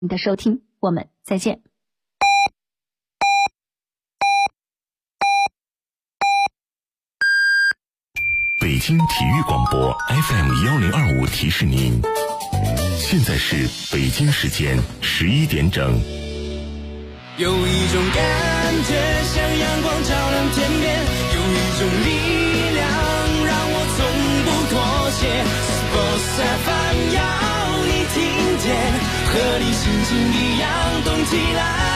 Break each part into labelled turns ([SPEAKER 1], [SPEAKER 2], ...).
[SPEAKER 1] 你的收听，我们再见。
[SPEAKER 2] 北京体育广播 FM1025 提示您，现在是北京时间11点整。
[SPEAKER 3] 有一种感觉像阳光照亮天边，有一种力量让我从不妥协。Sports FM 要你听见，和你心情一样动起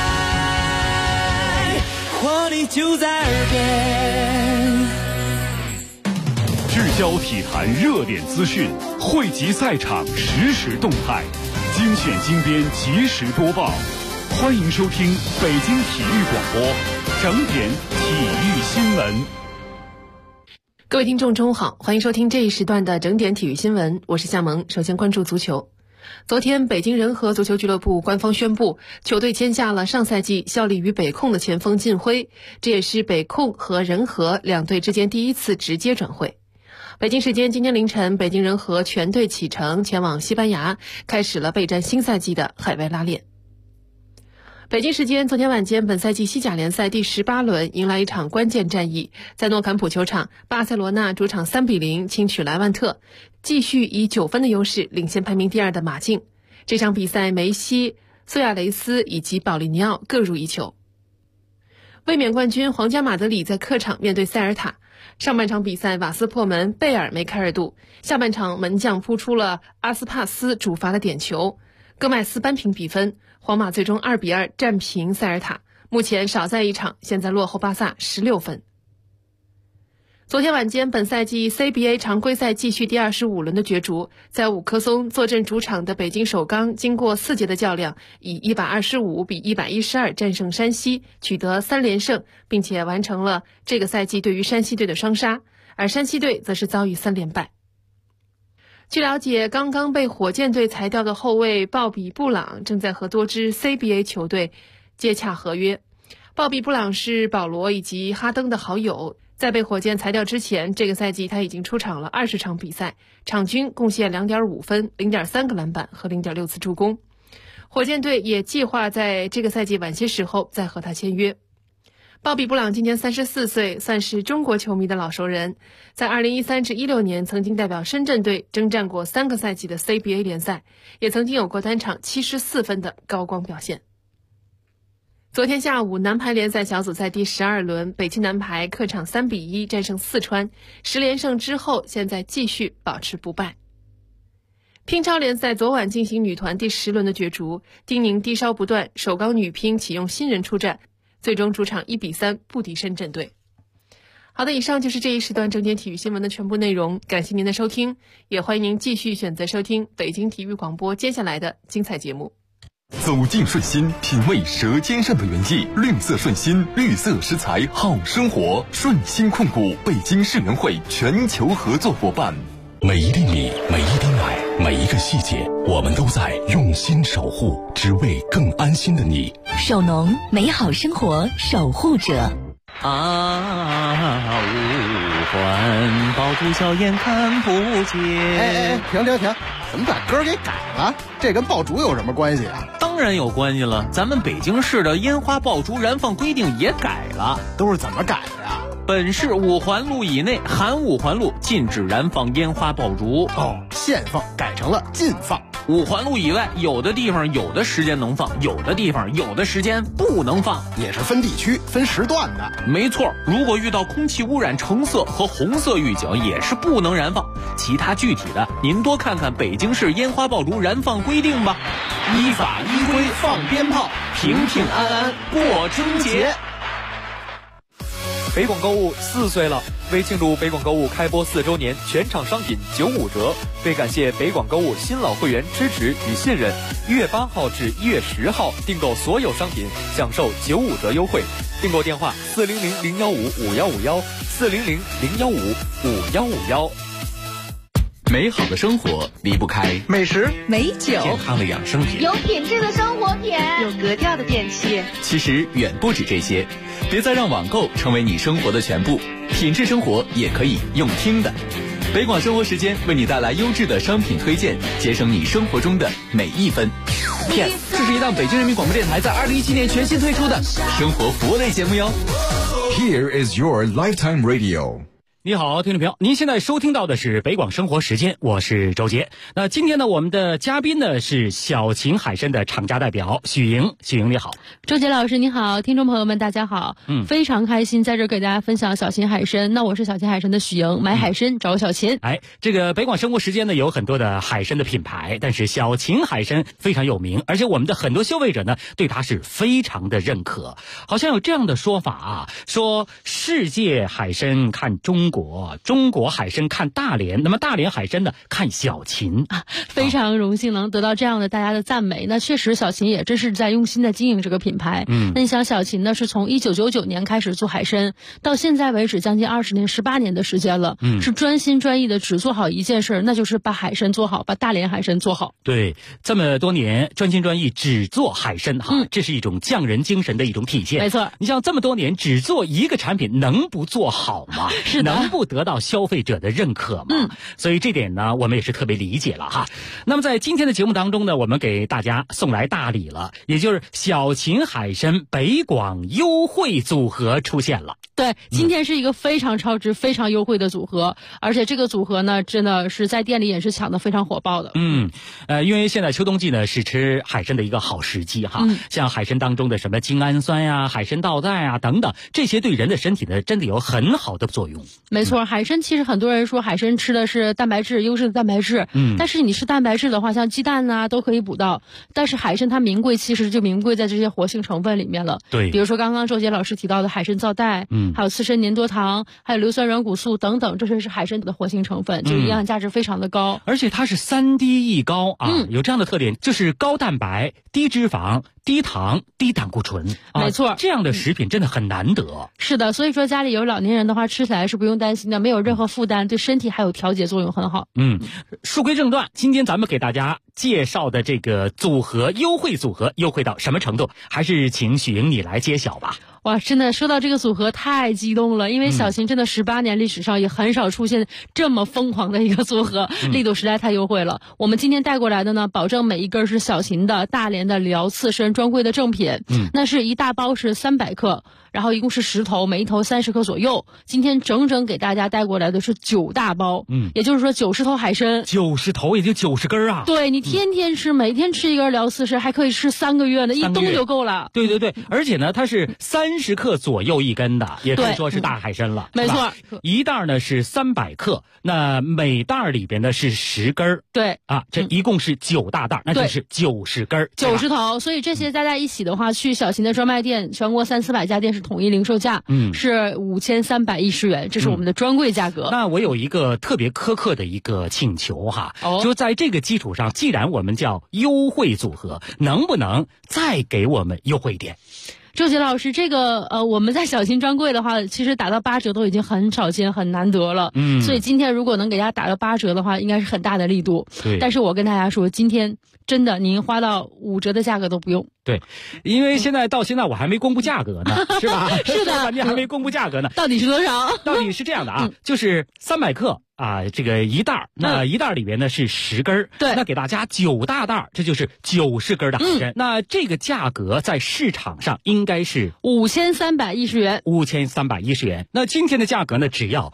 [SPEAKER 3] 来，活力就在耳边。
[SPEAKER 4] 聚焦体坛热点资讯，汇集赛场实时动态，精选精编及时播报。欢迎收听北京体育广播整点体育新闻。
[SPEAKER 5] 各位听众中午好，欢迎收听这一时段的整点体育新闻，我是夏萌。首先关注足球。昨天北京人和足球俱乐部官方宣布，球队签下了上赛季效力于北控的前锋靳辉，这也是北控和人和两队之间第一次直接转会。北京时间今天凌晨，北京人和全队启程前往西班牙，开始了备战新赛季的海外拉练。北京时间昨天晚间，本赛季西甲联赛第18轮迎来一场关键战役，在诺坎普球场，巴塞罗那主场3-0轻取莱万特，继续以9分的优势领先排名第2的马竞。这场比赛，梅西、苏亚雷斯以及保利尼奥各入1球。卫冕冠军皇家马德里在客场面对塞尔塔。上半场比赛瓦斯破门，贝尔梅开2度，下半场门将扑出了阿斯帕斯主罚的点球，戈麦斯扳平比分，皇马最终2-2战平塞尔塔，目前少赛一场，现在落后巴萨16分。昨天晚间，本赛季 CBA 常规赛继续第25轮的角逐，在五棵松坐镇主场的北京首钢经过4节的较量，以125-112战胜山西，取得3连胜，并且完成了这个赛季对于山西队的双杀，而山西队则是遭遇3连败。据了解，刚刚被火箭队裁掉的后卫鲍比·布朗正在和多支 CBA 球队接洽合约。鲍比·布朗是保罗以及哈登的好友，在被火箭裁掉之前，这个赛季他已经出场了20场比赛，场均贡献 2.5 分、0.3个篮板和 0.6次助攻。火箭队也计划在这个赛季晚些时候再和他签约。鲍比·布朗今年34岁，算是中国球迷的老熟人，在2013至16年曾经代表深圳队征战过3个赛季的 CBA 联赛，也曾经有过单场74分的高光表现。昨天下午，男排联赛小组赛第12轮，北京男排客场3-1战胜四川，10连胜之后，现在继续保持不败。乒超联赛昨晚进行女团第10轮的角逐，丁宁低烧不断，首钢女乒启用新人出战，最终主场1-3不敌深圳队。好的，以上就是这一时段整点体育新闻的全部内容，感谢您的收听，也欢迎您继续选择收听北京体育广播接下来的精彩节目。
[SPEAKER 6] 走进顺心，品味舌尖上的原意，绿色顺心，绿色食材好生活。顺心控股，北京世联会全球合作伙伴。
[SPEAKER 2] 每一粒米，每一滴奶，每一个细节，我们都在用心守护，只为更安心的你。
[SPEAKER 7] 首农，美好生活守护者。
[SPEAKER 8] 五环爆竹硝烟看不见。
[SPEAKER 9] 停，怎么把歌给改了？这跟爆竹有什么关系啊？
[SPEAKER 8] 当然有关系了，咱们北京市的烟花爆竹燃放规定也改了。
[SPEAKER 9] 都是怎么改的呀？
[SPEAKER 8] 本市5环路以内含5环路禁止燃放烟花爆竹。
[SPEAKER 9] 限放改成了禁放。
[SPEAKER 8] 5环路以外，有的地方有的时间能放，有的地方有的时间不能放，
[SPEAKER 9] 也是分地区分时段的。
[SPEAKER 8] 没错，如果遇到空气污染橙色和红色预警，也是不能燃放。其他具体的，您多看看北京市烟花爆竹燃放规定吧。
[SPEAKER 9] 依法依规放鞭炮，平平安安过春节。
[SPEAKER 10] 北广购物4岁了，为庆祝北广购物开播4周年，全场商品95折。为感谢北广购物新老会员支持与信任，1月8号至1月10号订购所有商品享受95折优惠。订购电话400-015-5151，400-015-5151。
[SPEAKER 6] 美好的生活离不开
[SPEAKER 9] 美食、
[SPEAKER 7] 美酒、
[SPEAKER 6] 健康的养生品，
[SPEAKER 11] 有品质的生活品，
[SPEAKER 7] 有格调的电器。
[SPEAKER 6] 其实远不止这些，别再让网购成为你生活的全部，品质生活也可以用听的。北广生活时间为你带来优质的商品推荐，节省你生活中的每一分。
[SPEAKER 9] 片，这是一档北京人民广播电台在2017年全新推出的生活服务类节目哟。
[SPEAKER 11] Here is your lifetime radio。
[SPEAKER 12] 你好，听众朋友，您现在收听到的是北广生活时间，我是周杰。那今天呢，我们的嘉宾呢是小秦海参的厂家代表许莹。许莹你好。
[SPEAKER 5] 周杰老师你好，听众朋友们大家好。非常开心在这给大家分享小秦海参。那我是小秦海参的许莹，买海参找小秦。
[SPEAKER 12] 这个北广生活时间呢有很多的海参的品牌，但是小秦海参非常有名，而且我们的很多消费者呢对它是非常的认可。好像有这样的说法啊，说世界海参看中国，中国海参看大连，那么大连海参呢看小秦啊。
[SPEAKER 5] 非常荣幸能得到这样的大家的赞美。那确实小秦也真是在用心的经营这个品牌。那你想小秦呢是从1999年开始做海参，到现在为止将近20年18年的时间了，是专心专意的只做好一件事，那就是把海参做好，把大连海参做好。
[SPEAKER 12] 对，这么多年专心专意只做海参哈，这是一种匠人精神的一种体现。
[SPEAKER 5] 没错，
[SPEAKER 12] 你像这么多年只做一个产品，能不做好吗？
[SPEAKER 5] 是的，
[SPEAKER 12] 能不得到消费者的认可吗？所以这点呢我们也是特别理解了哈。那么在今天的节目当中呢，我们给大家送来大礼了，也就是小秦海参北广优惠组合出现了。
[SPEAKER 5] 对，今天是一个非常超值非常优惠的组合，而且这个组合呢真的是在店里也是抢得非常火爆的。
[SPEAKER 12] 因为现在秋冬季呢是吃海参的一个好时机哈。像海参当中的什么精氨酸呀、海参皂苷啊等等，这些对人的身体呢真的有很好的作用。
[SPEAKER 5] 没错，海参其实很多人说海参吃的是蛋白质，优质的蛋白质。但是你吃蛋白质的话，像鸡蛋啊都可以补到，但是海参它名贵其实就名贵在这些活性成分里面了。
[SPEAKER 12] 对，
[SPEAKER 5] 比如说刚刚周杰老师提到的海参皂苷，还有刺身粘多糖，还有硫酸软骨素等等，这些是海参的活性成分，就营养价值非常的高。
[SPEAKER 12] 而且它是3低一高啊，有这样的特点，就是高蛋白、低脂肪、低糖、低胆固醇。
[SPEAKER 5] 没错，
[SPEAKER 12] 这样的食品真的很难得。
[SPEAKER 5] 是的，所以说家里有老年人的话，吃起来是不用担心的，没有任何负担，对身体还有调节作用很好。
[SPEAKER 12] 书归正传，今天咱们给大家介绍的这个组合优惠组合优惠到什么程度，还是请许莹你来揭晓吧。
[SPEAKER 5] 哇，真的说到这个组合太激动了，因为小秦真的18年历史上也很少出现这么疯狂的一个组合，力度实在太优惠了。我们今天带过来的呢，保证每一根是小秦的大连的辽刺参专柜的正品。那是一大包是300克，然后一共是10头，每一头30克左右。今天整整给大家带过来的是9大包，也就是说90头海参
[SPEAKER 12] ，90头也就90根啊。
[SPEAKER 5] 对，你天天吃，每天吃一根辽刺参，还可以吃3个月呢，一冬就够了。
[SPEAKER 12] 对对对，而且呢，它是30克左右一根的，也可以说是大海参了。
[SPEAKER 5] 没错，
[SPEAKER 12] 一袋呢是300克，那每袋里边呢是10根。
[SPEAKER 5] 对
[SPEAKER 12] 啊，这一共是9大袋，那就是90根
[SPEAKER 5] ，90头。所以这些加在一起的话，去小秦的专卖店，全国300-400家店是统一零售价，是5310元，这是我们的专柜价格。
[SPEAKER 12] 那我有一个特别苛刻的一个请求哈，就在这个基础上，既然我们叫优惠组合，能不能再给我们优惠一点？
[SPEAKER 5] 周杰老师，这个我们在小秦专柜的话，其实打到8折都已经很少见、很难得了。所以今天如果能给大家打到8折的话，应该是很大的力度。
[SPEAKER 12] 对，
[SPEAKER 5] 但是我跟大家说，今天真的您花到5折的价格都不用。
[SPEAKER 12] 对，因为到现在我还没公布价格呢，是吧？
[SPEAKER 5] 是的，
[SPEAKER 12] 你还没公布价格呢。
[SPEAKER 5] 到底是多少？
[SPEAKER 12] 到底是这样的啊，就是300克。这个一袋，那一袋里边呢是10根，
[SPEAKER 5] 对，
[SPEAKER 12] 那给大家9大袋，这就是90根的海参。那这个价格在市场上应该是
[SPEAKER 5] 5310元
[SPEAKER 12] ，5310元。那今天的价格呢，只要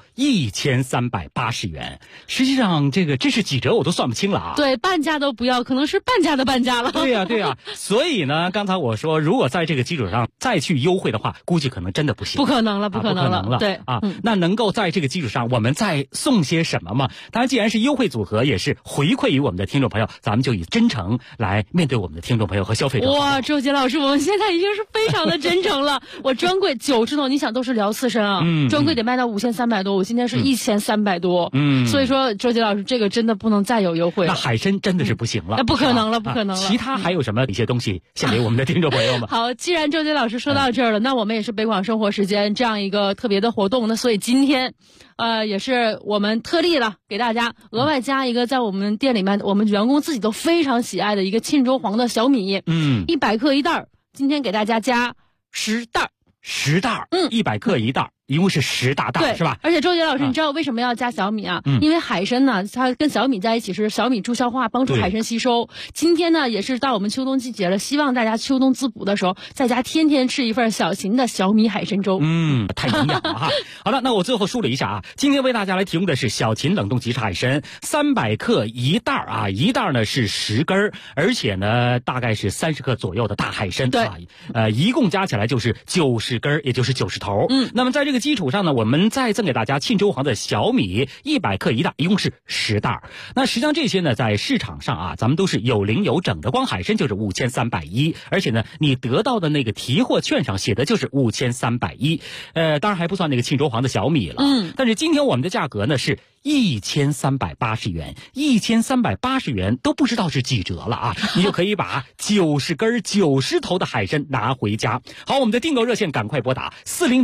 [SPEAKER 12] 1380元。实际上，这是几折我都算不清了啊。
[SPEAKER 5] 对，半价都不要，可能是半价的半价了。
[SPEAKER 12] 对呀。所以呢，刚才我说，如果在这个基础上再去优惠的话，估计可能真的不行。
[SPEAKER 5] 不可能了。对
[SPEAKER 12] 啊，那能够在这个基础上，我们再送些什么嘛？当然，既然是优惠组合，也是回馈于我们的听众朋友，咱们就以真诚来面对我们的听众朋友和消费者。
[SPEAKER 5] 哇，周杰老师，我们现在已经是非常的真诚了。我专柜90头，你想都是辽刺参啊，专柜得卖到5300多，我今天是1300多。所以说周杰老师，这个真的不能再有优惠了。
[SPEAKER 12] 那海参真的是不行了，
[SPEAKER 5] 那不可能了。
[SPEAKER 12] 其他还有什么一些东西献给我们的听众朋友们？
[SPEAKER 5] 好，既然周杰老师说到这儿了，那我们也是北广生活时间这样一个特别的活动，那所以今天也是我们特例了，给大家额外加一个在我们店里面我们员工自己都非常喜爱的一个沁州黄的小米，100克一袋，今天给大家加10袋，100克一袋。
[SPEAKER 12] 一共是10大袋，是吧？
[SPEAKER 13] 而且周杰老师，你知道为什么要加小米啊？因为海参呢，它跟小米在一起是小米助消化，帮助海参吸收。今天呢，也是到我们秋冬季节了，希望大家秋冬滋补的时候，在家天天吃一份小型的小米海参粥。
[SPEAKER 12] 太营养了哈。好了，那我最后梳理一下啊，今天为大家来提供的是小秦冷冻即食海参，300克一袋啊，一袋呢是10根，而且呢大概是30克左右的大海参。
[SPEAKER 13] 对，
[SPEAKER 12] 一共加起来就是90根，也就是90头。那么在这个基础上呢，我们再赠给大家沁州黄的小米100克一袋，一共是10袋。那实际上这些呢，在市场上啊，咱们都是有零有整的，光海参就是5310，而且呢，你得到的那个提货券上写的就是5310，当然还不算那个沁州黄的小米了。但是今天我们的价格呢是1380元，1380元都不知道是几折了啊！你就可以把90根90头的海参拿回家。好，我们的订购热线赶快拨打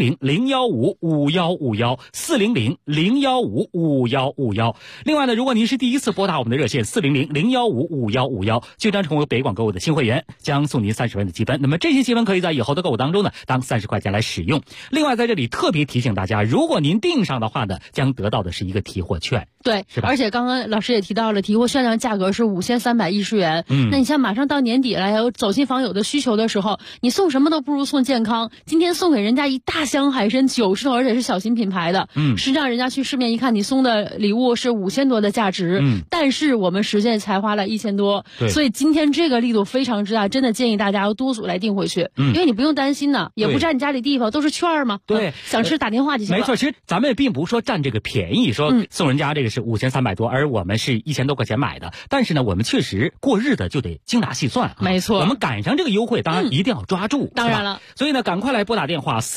[SPEAKER 12] 400-015-5151，400-015-5151。另外呢，如果您是第一次拨打我们的热线400-015-5151，就将成为北广购物的新会员，将送您30元的积分。那么这些积分可以在以后的购物当中呢，当30块钱来使用。另外在这里特别提醒大家，如果您订上的话呢，将得到的是一个提货券。
[SPEAKER 13] 对，
[SPEAKER 12] 是吧？
[SPEAKER 13] 而且刚刚老师也提到了，提货券上价格是5310元。那你像马上到年底了，有走亲访友的需求的时候，你送什么都不如送健康。今天送给人家一大箱海参90头，而且是小型品牌的。实际上人家去市面一看，你送的礼物是5000多的价值。但是我们实际才花了1000多。所以今天这个力度非常之大，真的建议大家要多组来订回去。因为你不用担心呢，也不占你家里地方，都是券嘛。
[SPEAKER 12] 对，
[SPEAKER 13] 想吃打电话就行了。
[SPEAKER 12] 没错，其实咱们也并不是说占这个便宜，说送人家这个是5300多，而我们是1000多块钱买的。但是呢，我们确实过日子就得精打细算。
[SPEAKER 13] 没错，
[SPEAKER 12] 我们赶上这个优惠，当然一定要抓住。
[SPEAKER 13] 当然了，
[SPEAKER 12] 所以呢，赶快来拨打电话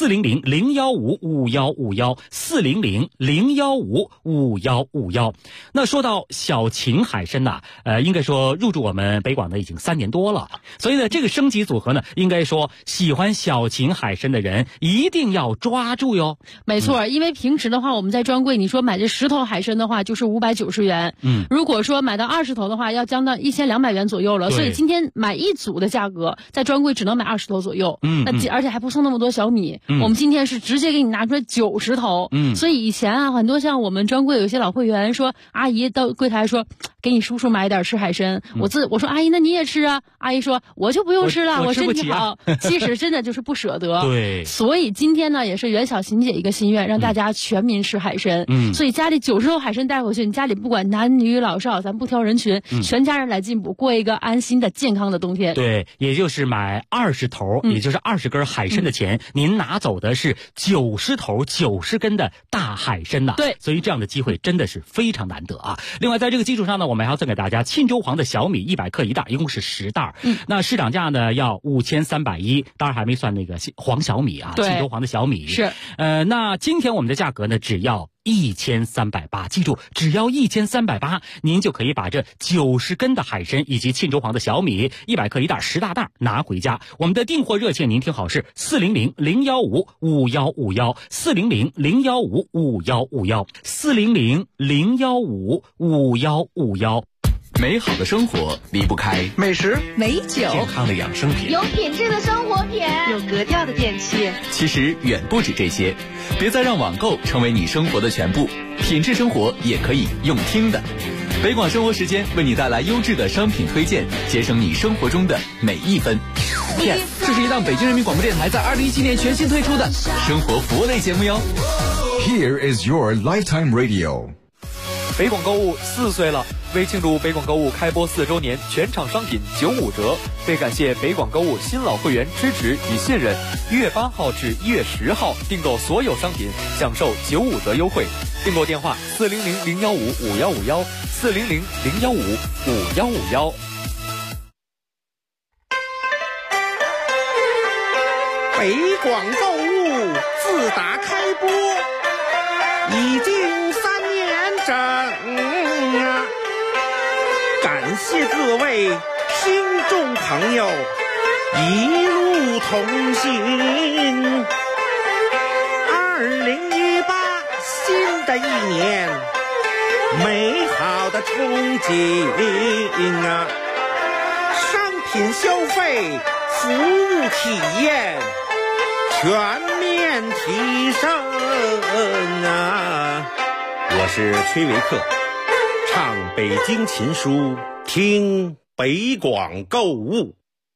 [SPEAKER 12] 400-015-5151，400-015-5151。那说到小秦海参呐，应该说入驻我们北广呢已经3年多了。所以呢，这个升级组合呢，应该说喜欢小秦海参的人一定要抓住哟。
[SPEAKER 13] 没错，因为平时的话，我们在专柜你说买这10头海参的话，就是590元。如果说买到20头的话，要将到1200元左右了。所以今天买一组的价格，在专柜只能买20头左右。而且还不送那么多小米。我们今天是直接给你拿出来90头。所以以前啊，很多像我们专柜有些老会员说，阿姨到柜台说，给你叔叔买点吃海参。我说阿姨，那你也吃啊？阿姨说我就不用吃了，我身体好。其实真的就是不舍得。
[SPEAKER 12] 对。
[SPEAKER 13] 所以今天呢，也是袁小琴姐一个心愿，让大家全民吃海参。所以家里90头海参带回去，你家里不管男女老少，咱不挑人群，全家人来进补，过一个安心的健康的冬天。
[SPEAKER 12] 对，也就是买20头，也就是20根海参的钱，您拿走的是90头90根的大海参呐。
[SPEAKER 13] 对，
[SPEAKER 12] 所以这样的机会真的是非常难得啊。另外在这个基础上呢，我们还要赠给大家沁州黄的小米100克一袋，一共是10袋。那市场价呢要5310，当然还没算那个黄小米啊，沁州黄的小米
[SPEAKER 13] 是。
[SPEAKER 12] 那今天我们的价格呢只要1380，记住，只要1380，您就可以把这90根的海参以及沁州黄的小米100克一袋10大袋拿回家。我们的订货热线您听好是400-015-5151，400-015-5151，400-015-5151。
[SPEAKER 6] 美好的生活离不开
[SPEAKER 9] 美食、
[SPEAKER 7] 美酒、
[SPEAKER 6] 健康的养生品、
[SPEAKER 14] 有品质的生活品、
[SPEAKER 15] 有格调的电器。
[SPEAKER 6] 其实远不止这些，别再让网购成为你生活的全部，品质生活也可以用听的。北广生活时间为你带来优质的商品推荐，节省你生活中的每一分。Yes， 这是一档北京人民广播电台在2017年全新推出的生活服务类节目哟。
[SPEAKER 11] Here is your lifetime radio。
[SPEAKER 10] 北广购物4岁了，为庆祝北广购物开播4周年，全场商品95折。为感谢北广购物新老会员支持与信任，1月8号至1月10号订购所有商品享受95折优惠。订购电话400-015-5151，400-015-5151。
[SPEAKER 16] 北广购物自打开播已经3年整啊！感谢各位听众朋友一路同行。2018新的一年，美好的憧憬啊！商品消费，服务体验全面提升。 啊！我是崔维克，唱北京琴书，听北广购物。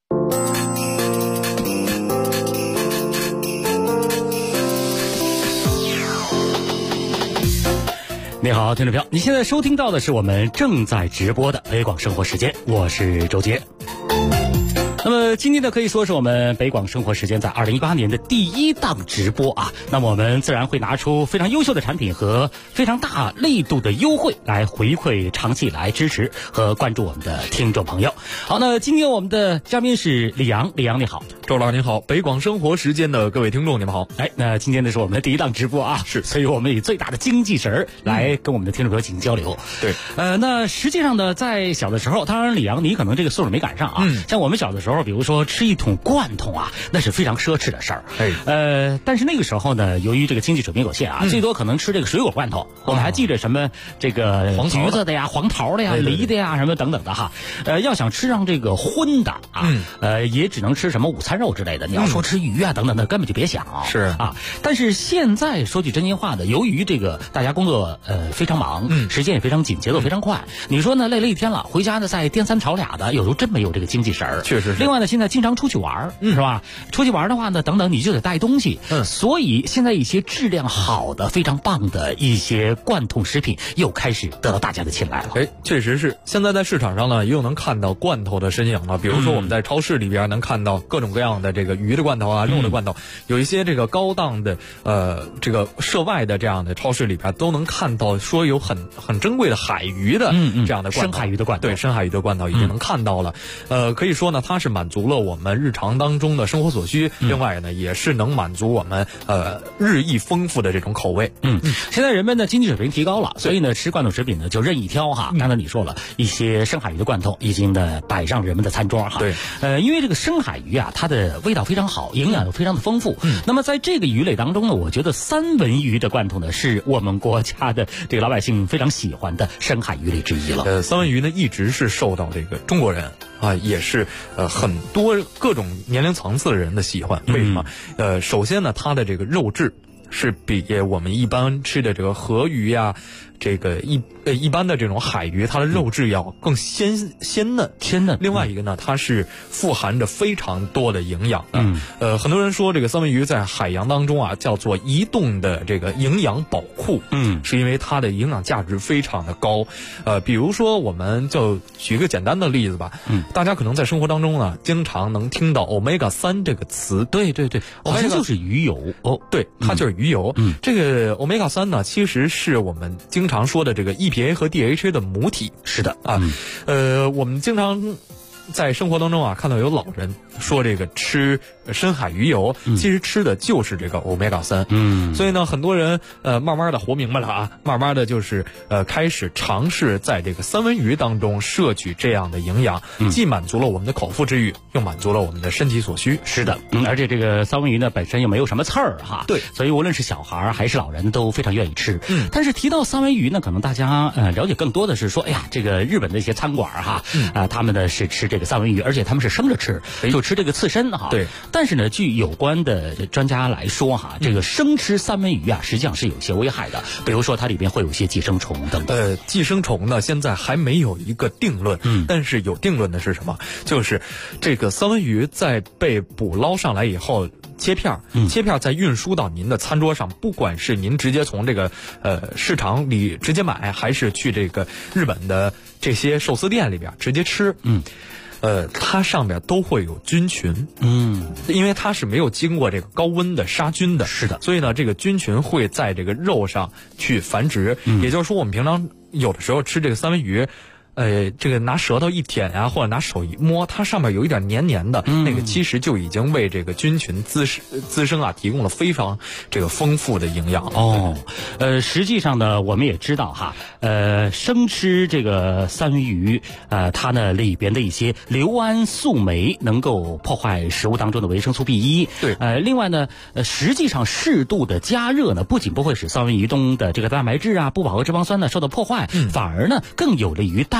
[SPEAKER 12] 你好，听众朋友，你现在收听到的是我们正在直播的北广生活时间，我是周杰。那么今天呢，可以说是我们北广生活时间在2018年的第一档直播啊。那么我们自然会拿出非常优秀的产品和非常大力度的优惠来回馈长期以来支持和关注我们的听众朋友。好，那今天我们的嘉宾是李阳，李阳你好。
[SPEAKER 10] 周老师您好，北广生活时间的各位听众你们好。
[SPEAKER 12] 哎，那今天呢是我们的第一档直播啊，
[SPEAKER 10] 是，
[SPEAKER 12] 所以我们以最大的精气神来跟我们的听众朋友进行交流。
[SPEAKER 10] 对，
[SPEAKER 12] 那实际上呢，在小的时候，当然李阳你可能这个岁数没赶上啊，像我们小的时候，比如说吃一桶罐头啊，那是非常奢侈的事儿。但是那个时候呢，由于这个经济水平有限啊，最多可能吃这个水果罐头。我们还记着什么这个橘子的呀、黄桃的呀、梨的呀什么等等的哈。要想吃上这个荤的啊，也只能吃什么午餐肉之类的。你要说吃鱼啊等等的，根本就别想。
[SPEAKER 10] 是
[SPEAKER 12] 啊，但是现在说句真心话的，由于这个大家工作非常忙，时间也非常紧，节奏非常快。你说呢，累了一天了，回家呢再颠三炒俩的，有时候真没有这个精气神儿。
[SPEAKER 10] 确实是。
[SPEAKER 12] 另外呢，现在经常出去玩，是吧？出去玩的话呢，等等你就得带东西，所以现在一些质量好的、非常棒的一些罐头食品又开始得到大家的青睐了。
[SPEAKER 10] 确实是。现在在市场上呢，又能看到罐头的身影了。比如说我们在超市里边能看到各种各样的这个鱼的罐头啊、肉的罐头，有一些这个高档的这个涉外的这样的超市里边都能看到说有很珍贵的海鱼的这样的罐头，
[SPEAKER 12] 深海鱼的罐头，
[SPEAKER 10] 对，深海鱼的罐头已经能看到了。可以说呢，它是满足了我们日常当中的生活所需，另外呢也是能满足我们日益丰富的这种口味。
[SPEAKER 12] 现在人们的经济水平提高了，所以呢吃罐头食品呢就任意挑哈。刚才你说了一些深海鱼的罐头已经呢摆上人们的餐桌哈。
[SPEAKER 10] 对，
[SPEAKER 12] 因为这个深海鱼啊，它的味道非常好，营养又非常的丰富。那么在这个鱼类当中呢，我觉得三文鱼的罐头呢是我们国家的这个老百姓非常喜欢的深海鱼类之一了。
[SPEAKER 10] 三文鱼呢一直是受到这个中国人啊，也是很多各种年龄层次的人的喜欢。为什么？首先呢，它的这个肉质是比我们一般吃的这个河鱼呀，这个一般的这种海鱼，它的肉质要更鲜嫩。另外一个呢，它是富含着非常多的营养的。很多人说这个三文鱼在海洋当中啊，叫做移动的这个营养宝库。是因为它的营养价值非常的高。比如说我们就举个简单的例子吧。大家可能在生活当中呢，经常能听到 omega-3 这个词。
[SPEAKER 12] 对，好像就是鱼油哦。
[SPEAKER 10] 对，它就是鱼油。这个 omega-3 呢，其实是我们经常说的这个 EPA 和 DHA 的母体。
[SPEAKER 12] 是的
[SPEAKER 10] 啊，我们经常在生活当中啊看到有老人说这个吃深海鱼油，其实吃的就是这个 omega-3。所以呢，很多人慢慢的活明白了啊，慢慢的就是开始尝试在这个三文鱼当中摄取这样的营养，既满足了我们的口腹之欲，又满足了我们的身体所需。
[SPEAKER 12] 是的，而且这个三文鱼呢本身又没有什么刺儿哈。
[SPEAKER 10] 对，
[SPEAKER 12] 所以无论是小孩还是老人都非常愿意吃。但是提到三文鱼呢，可能大家了解更多的是说，哎呀，这个日本的一些餐馆哈，他们呢是吃这个三文鱼，而且他们是生着吃，就吃这个刺身哈。
[SPEAKER 10] 对。
[SPEAKER 12] 但是呢，据有关的专家来说哈，这个生吃三文鱼啊，实际上是有些危害的，比如说它里边会有一些寄生虫等等。
[SPEAKER 10] 寄生虫呢，现在还没有一个定论。但是有定论的是什么？就是这个三文鱼在被捕捞上来以后，切片再运输到您的餐桌上，不管是您直接从这个市场里直接买，还是去这个日本的这些寿司店里边直接吃，它上面都会有菌群，因为它是没有经过这个高温的杀菌的，
[SPEAKER 12] 是的，
[SPEAKER 10] 所以呢，这个菌群会在这个肉上去繁殖。也就是说，我们平常有的时候吃这个三文鱼，这个拿舌头一舔啊，或者拿手一摸，它上面有一点黏黏的，那个其实就已经为这个菌群滋生啊提供了非常这个丰富的营养
[SPEAKER 12] 哦。实际上呢，我们也知道哈，生吃这个三文鱼，它呢里边的一些硫胺素酶能够破坏食物当中的维生素 B1。
[SPEAKER 10] 对，
[SPEAKER 12] 另外呢，实际上适度的加热呢，不仅不会使三文鱼中的这个蛋白质啊、不饱和脂肪酸呢受到破坏，反而呢更有利于蛋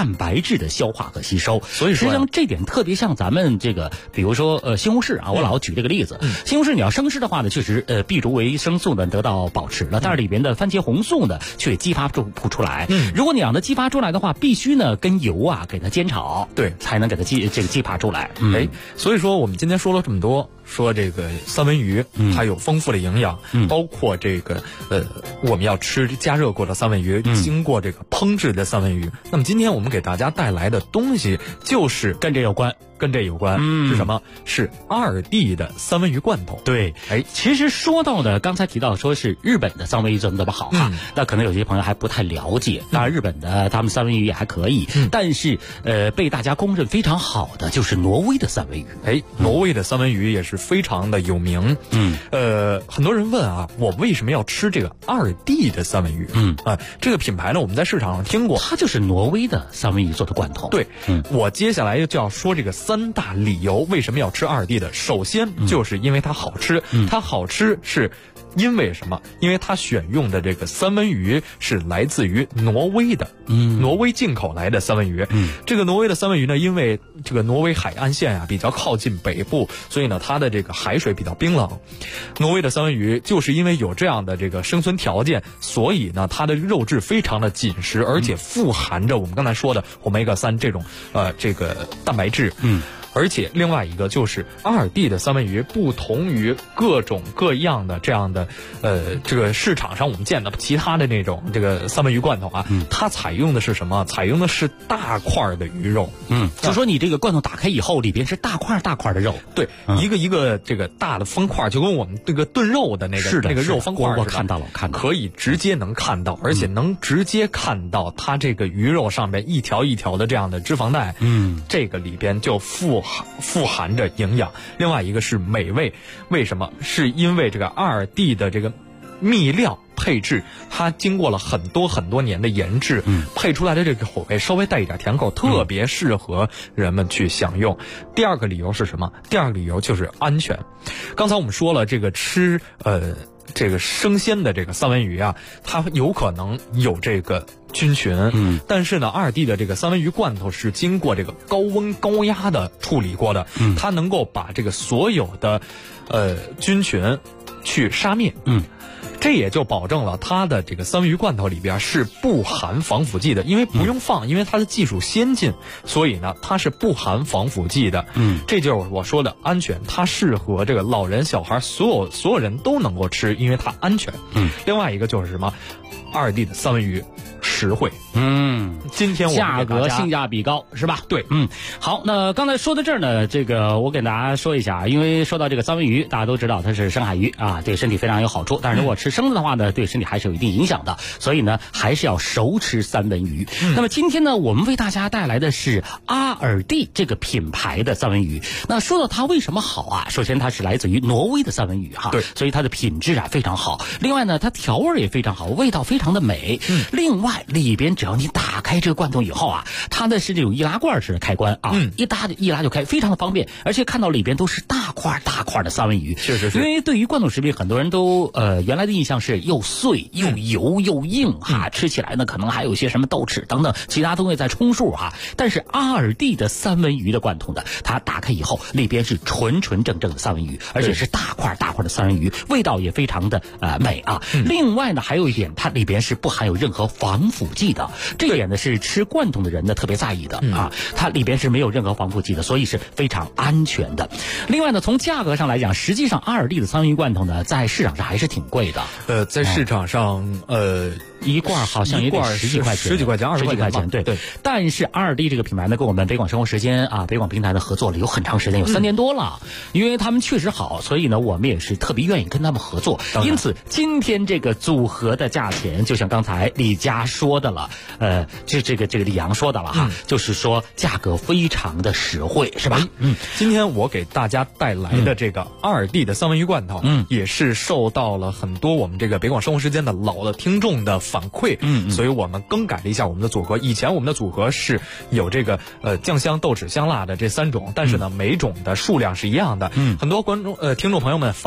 [SPEAKER 12] 蛋白质的消化和吸收。
[SPEAKER 14] 所以说，
[SPEAKER 12] 实际上这点特别像咱们这个，比如说西红柿啊，我老举这个例子，西红柿你要生吃的话呢，确实B族维生素呢得到保持了，但是里边的番茄红素呢却激发不出来。如果你让它激发出来的话，必须呢跟油啊给它煎炒，
[SPEAKER 14] 对，
[SPEAKER 12] 才能给它激发出来。
[SPEAKER 14] 所以说我们今天说了这么多，说这个三文鱼它有丰富的营养，包括这个我们要吃加热过的三文鱼，经过这个烹制的三文鱼。那么今天我们给大家带来的东西就是
[SPEAKER 12] 跟这有关。
[SPEAKER 14] 是什么？是2D 的三文鱼罐头。
[SPEAKER 12] 对，其实说到的，刚才提到说是日本的三文鱼怎么好哈，那可能有些朋友还不太了解。当然，日本的他们三文鱼也还可以，但是被大家公认非常好的就是挪威的三文鱼。
[SPEAKER 14] 挪威的三文鱼也是非常的有名。很多人问啊，我为什么要吃这个2D 的三文鱼？这个品牌呢，我们在市场上听过，
[SPEAKER 12] 它就是挪威的三文鱼做的罐头。
[SPEAKER 14] 对，我接下来就要说这个3大理由为什么要吃2D 的。首先就是因为它好吃，它好吃是因为什么？因为它选用的这个三文鱼是来自于挪威的，挪威进口来的三文鱼。这个挪威的三文鱼呢，因为这个挪威海岸线啊比较靠近北部，所以呢它的这个海水比较冰冷。挪威的三文鱼就是因为有这样的这个生存条件，所以呢它的肉质非常的紧实，而且富含着我们刚才说的Omega-3这种这个蛋白质。而且另外一个就是2D 的三文鱼不同于各种各样的这样的这个市场上我们见的其他的那种这个三文鱼罐头啊，它采用的是什么？采用的是大块的鱼肉。
[SPEAKER 12] 就说你这个罐头打开以后，里边是大块大块的肉。
[SPEAKER 14] 对，一个一个这个大的方块，就跟我们这个炖肉的那个肉方块
[SPEAKER 12] 我看到了，
[SPEAKER 14] 可以直接能看到，而且能直接看到它这个鱼肉上面一条一条的这样的脂肪带。这个里边就富含着营养。另外一个是美味，为什么？是因为这个2D 的这个秘料配置，它经过了很多年的研制，配出来的这个口味稍微带一点甜口，特别适合人们去享用。第二个理由是什么？第二个理由就是安全。刚才我们说了，这个吃这个生鲜的这个三文鱼啊，它有可能有这个菌群，但是呢2D 的这个三文鱼罐头是经过这个高温高压的处理过的，它能够把这个所有的菌群去杀灭。这也就保证了它的这个三文鱼罐头里边是不含防腐剂的，因为不用放，因为它的技术先进，所以呢它是不含防腐剂的。这就是我说的安全，它适合这个老人小孩所有人都能够吃，因为它安全。另外一个就是什么？2D 的三文鱼实惠。今天我
[SPEAKER 12] 价格性价比高是吧？
[SPEAKER 14] 对。
[SPEAKER 12] 好，那刚才说到这儿呢，这个我给大家说一下，因为说到这个三文鱼，大家都知道它是深海鱼啊，对身体非常有好处，但是如果吃生的话呢，对身体还是有一定影响的，所以呢还是要熟吃三文鱼。那么今天呢，我们为大家带来的是阿尔蒂这个品牌的三文鱼。那说到它为什么好啊？首先它是来自于挪威的三文鱼哈，
[SPEAKER 14] 对，
[SPEAKER 12] 所以它的品质啊非常好。另外呢，它调味也非常好，味道非常的美。另外里边只要你打开这个罐头以后啊，它的是这种易拉罐式的开关啊，一拉就开，非常的方便，而且看到里边都是大块的三文鱼。
[SPEAKER 14] 是。
[SPEAKER 12] 因为对于罐头食品，很多人都原来的印象是又碎又油又硬哈，吃起来呢可能还有一些什么豆豉等等其他东西在充数哈。但是阿尔蒂的三文鱼的罐头呢，它打开以后里边是纯正的三文鱼，而且是大块的三文鱼，味道也非常的美啊。另外呢还有一点，它里边是不含有任何防腐剂的，这一点呢是吃罐头的人呢特别在意的啊，它里边是没有任何防腐剂的，所以是非常安全的。另外呢，从价格上来讲，实际上阿尔蒂的三文鱼罐头呢在市场上还是挺贵的。
[SPEAKER 14] 在市场上
[SPEAKER 12] 一罐好像也得10几块钱
[SPEAKER 14] ，10几块钱，20块钱，
[SPEAKER 12] 对。但是阿尔蒂这个品牌呢，跟我们北广生活时间啊，北广平台的合作了有很长时间，有3年多了。因为他们确实好，所以呢，我们也是特别愿意跟他们合作。因此，今天这个组合的价钱，就像刚才李佳说的了，这个李阳说的了哈，就是说价格非常的实惠，是吧？
[SPEAKER 14] 今天我给大家带来的这个2D的三文鱼罐头，也是受到了很多我们这个北广生活时间的老的听众的反馈，所以我们更改了一下我们的组合。以前我们的组合是有这个酱香、豆豉、香辣的这3种，但是呢每种的数量是一样的。很多听众朋友们反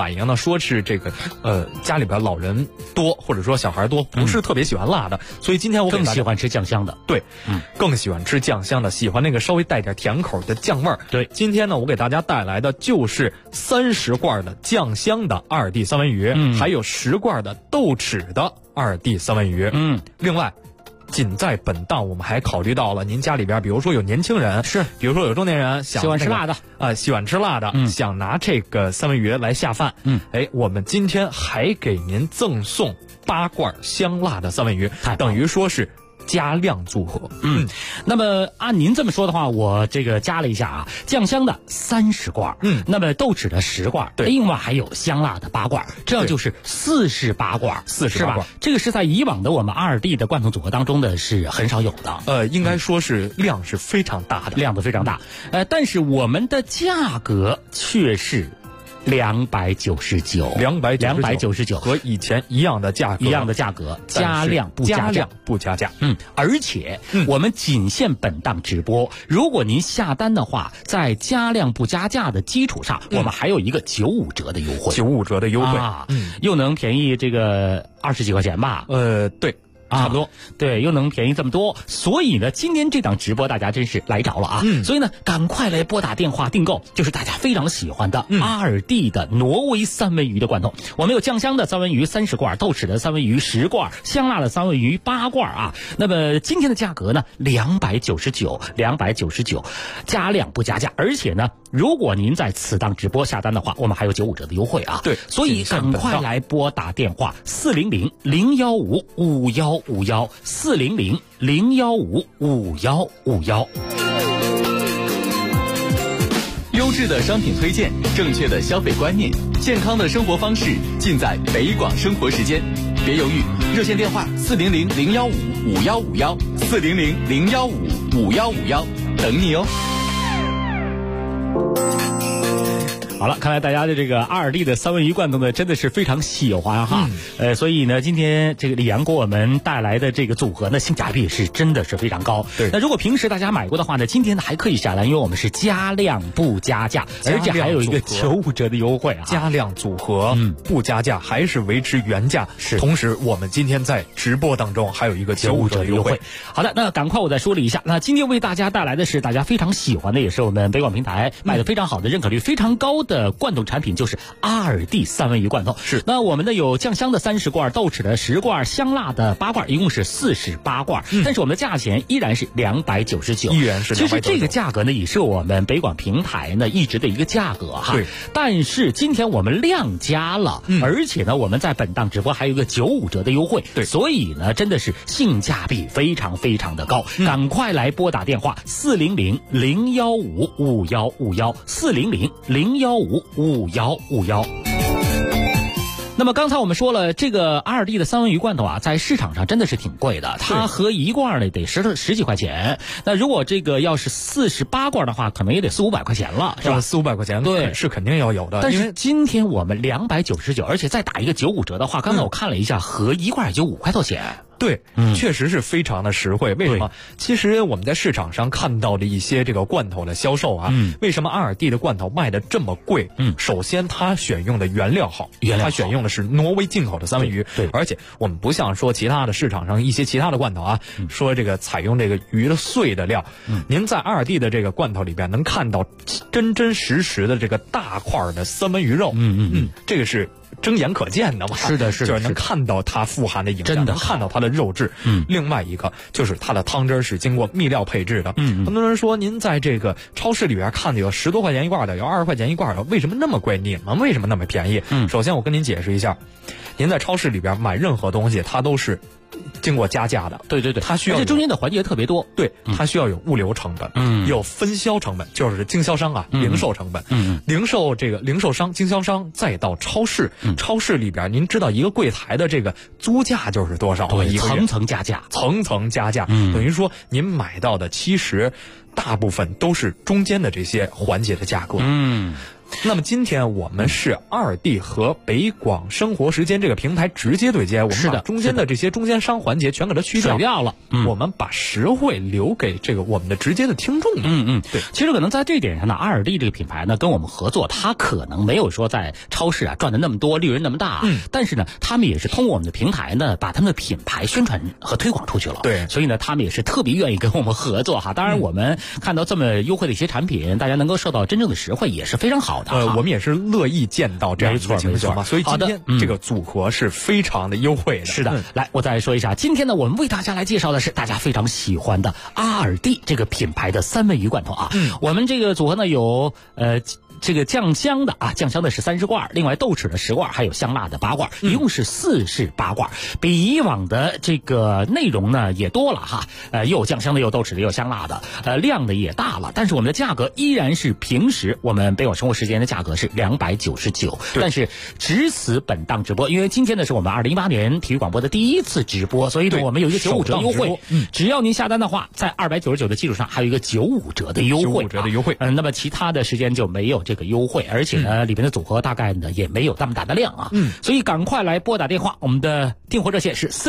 [SPEAKER 14] 反映呢，说是这个家里边老人多或者说小孩多，不是特别喜欢辣的，所以今天我
[SPEAKER 12] 更喜欢吃酱香的。
[SPEAKER 14] 对，更喜欢吃酱香的，喜欢那个稍微带点甜口的酱味儿。
[SPEAKER 12] 对，
[SPEAKER 14] 今天呢，我给大家带来的就是30罐的酱香的2D三文鱼，还有10罐的豆豉的2D三文鱼。另外。仅在本档，我们还考虑到了您家里边，比如说有年轻人，
[SPEAKER 12] 是，
[SPEAKER 14] 比如说有中年人喜
[SPEAKER 12] 欢吃辣的，
[SPEAKER 14] 喜欢吃辣的，想拿这个三文鱼来下饭，我们今天还给您赠送8罐香辣的三文鱼，等于说是加量组合。
[SPEAKER 12] 那么按您这么说的话，我这个加了一下啊，酱香的30罐，那么豆豉的10罐，另外还有香辣的8罐，这就是48罐，48罐，这个是在以往的我们2D 的罐头组合当中的是很少有的。
[SPEAKER 14] 应该说是量是非常大的，
[SPEAKER 12] 量都非常大。但是我们的价格却是299
[SPEAKER 14] 和以前一样的价
[SPEAKER 12] 格，加量不加价。而且我们仅限本档直播，如果您下单的话，在加量不加价的基础上，我们还有一个95折的优惠
[SPEAKER 14] ，95折的优惠
[SPEAKER 12] 又能便宜这个20几块钱吧？
[SPEAKER 14] 对。差不多，
[SPEAKER 12] 对，又能便宜这么多，所以呢，今天这档直播大家真是来着了啊！所以呢，赶快来拨打电话订购，就是大家非常喜欢的2D 的挪威三文鱼的罐头。我们有酱香的三文鱼30罐，豆豉的三文鱼10罐，香辣的三文鱼8罐啊。那么今天的价格呢，299，加量不加价，而且呢，如果您在此档直播下单的话，我们还有95折的优惠啊。
[SPEAKER 14] 对，
[SPEAKER 12] 所以赶快来拨打电话400-015-5151，400-015-5151。
[SPEAKER 6] 优质的商品推荐，正确的消费观念，健康的生活方式，尽在北广生活时间。别犹豫，热线电话400-015-5151，400-015-5151，等你哦。
[SPEAKER 12] 好了，看来大家的这个2D 的三文鱼罐头呢，真的是非常喜欢哈。所以呢，今天这个李阳给我们带来的这个组合呢，性价比是真的是非常高。
[SPEAKER 14] 对，
[SPEAKER 12] 那如果平时大家买过的话呢，今天呢还可以下单，因为我们是加量不加价，而且还有一个95折的优惠啊。
[SPEAKER 14] 加量组合，不加价，还是维持原价。
[SPEAKER 12] 是，
[SPEAKER 14] 同时我们今天在直播当中还有一个95折的优惠。
[SPEAKER 12] 好的，那赶快我再说了一下，那今天为大家带来的是大家非常喜欢的，也是我们北广平台卖的非常好的、认可率非常高的罐头产品，就是2D三文鱼罐头。
[SPEAKER 14] 是，
[SPEAKER 12] 那我们呢有酱香的30罐，豆豉的10罐，香辣的8罐，一共是48罐。但是我们的价钱依然是299，
[SPEAKER 14] 依然是299。
[SPEAKER 12] 其实这个价格呢也是我们北广平台呢一直的一个价格哈。
[SPEAKER 14] 对。
[SPEAKER 12] 但是今天我们量加了，而且呢我们在本档直播还有一个95折的优惠。
[SPEAKER 14] 对。
[SPEAKER 12] 所以呢真的是性价比非常非常的高，赶快来拨打电话400-015-5151，400-015-5151。那么刚才我们说了，这个2D的三文鱼罐头啊，在市场上真的是挺贵的，它合一罐呢得十几块钱。那如果这个要是48罐的话，可能也得400-500块钱了，是吧
[SPEAKER 14] ？400-500块钱，
[SPEAKER 12] 对，
[SPEAKER 14] 是肯定要有的。
[SPEAKER 12] 但是今天我们299，而且再打一个95折的话，刚才我看了一下，合一罐也就5块多钱。
[SPEAKER 14] 对，确实是非常的实惠。为什么？其实我们在市场上看到的一些这个罐头的销售啊，为什么2D的罐头卖的这么贵？首先它选用的原料好，它选用的是挪威进口的三文鱼。
[SPEAKER 12] 对，
[SPEAKER 14] 而且我们不像说其他的市场上一些其他的罐头啊，说这个采用这个鱼的碎的料。您在2D的这个罐头里边能看到真真实实的这个大块的三文鱼肉。这个是睁眼可见的嘛？
[SPEAKER 12] 是的，
[SPEAKER 14] 就是能看到它富含的营养，
[SPEAKER 12] 真的
[SPEAKER 14] 能看到它的肉质。另外一个就是它的汤汁是经过秘料配制的。很多人说您在这个超市里边看的有10多块钱一罐的，有20块钱一罐的，为什么那么贵？你们为什么那么便宜？首先我跟您解释一下，您在超市里边买任何东西，它都是经过加价的。
[SPEAKER 12] 对，
[SPEAKER 14] 它需要，
[SPEAKER 12] 而且中间的环节特别多。
[SPEAKER 14] 对，它需要有物流成本，有分销成本，就是经销商啊，零售成本，零售商、经销商，再到超市，超市里边您知道一个柜台的这个租价就是多少吗？
[SPEAKER 12] 层层加价，
[SPEAKER 14] 等于说您买到的其实大部分都是中间的这些环节的价格。 那么今天我们是2D 和北广生活时间这个平台直接对接，我们把中间的这些中间商环节全给它去掉了，我们把实惠留给这个我们的直接的听众。
[SPEAKER 12] 对。其实可能在这点上呢，2D 这个品牌呢跟我们合作，它可能没有说在超市赚的那么多，利润那么大，但是呢，他们也是通过我们的平台呢，把他们的品牌宣传和推广出去了。
[SPEAKER 14] 对，
[SPEAKER 12] 所以呢，他们也是特别愿意跟我们合作哈。当然，我们看到这么优惠的一些产品，大家能够受到真正的实惠，也是非常好的。
[SPEAKER 14] 我们也是乐意见到这样的情形嘛。所以今天这个组合是非常的优惠的。
[SPEAKER 12] 是的，来，我再说一下，今天呢，我们为大家来介绍的是大家非常喜欢的阿尔蒂这个品牌的三文鱼罐头啊。我们这个组合呢有这个酱香的是30罐，另外豆豉的10罐，还有香辣的8罐，一共是48罐，比以往的这个内容呢也多了哈，又有酱香的，又有豆豉的，又有香辣的，量呢也大了，但是我们的价格依然是平时我们北广生活时间的价格是299，但是只此本档直播，因为今天呢是我们2018年体育广播的第一次直播，所以呢我们有一个95折优惠，只要您下单的话，在299的基础上还有一个95折的优惠
[SPEAKER 14] ，95折的优惠，
[SPEAKER 12] 那么其他的时间就没有这个优惠，而且呢，里面的组合大概呢也没有那么大的量啊，所以赶快来拨打电话，我们的订货热线是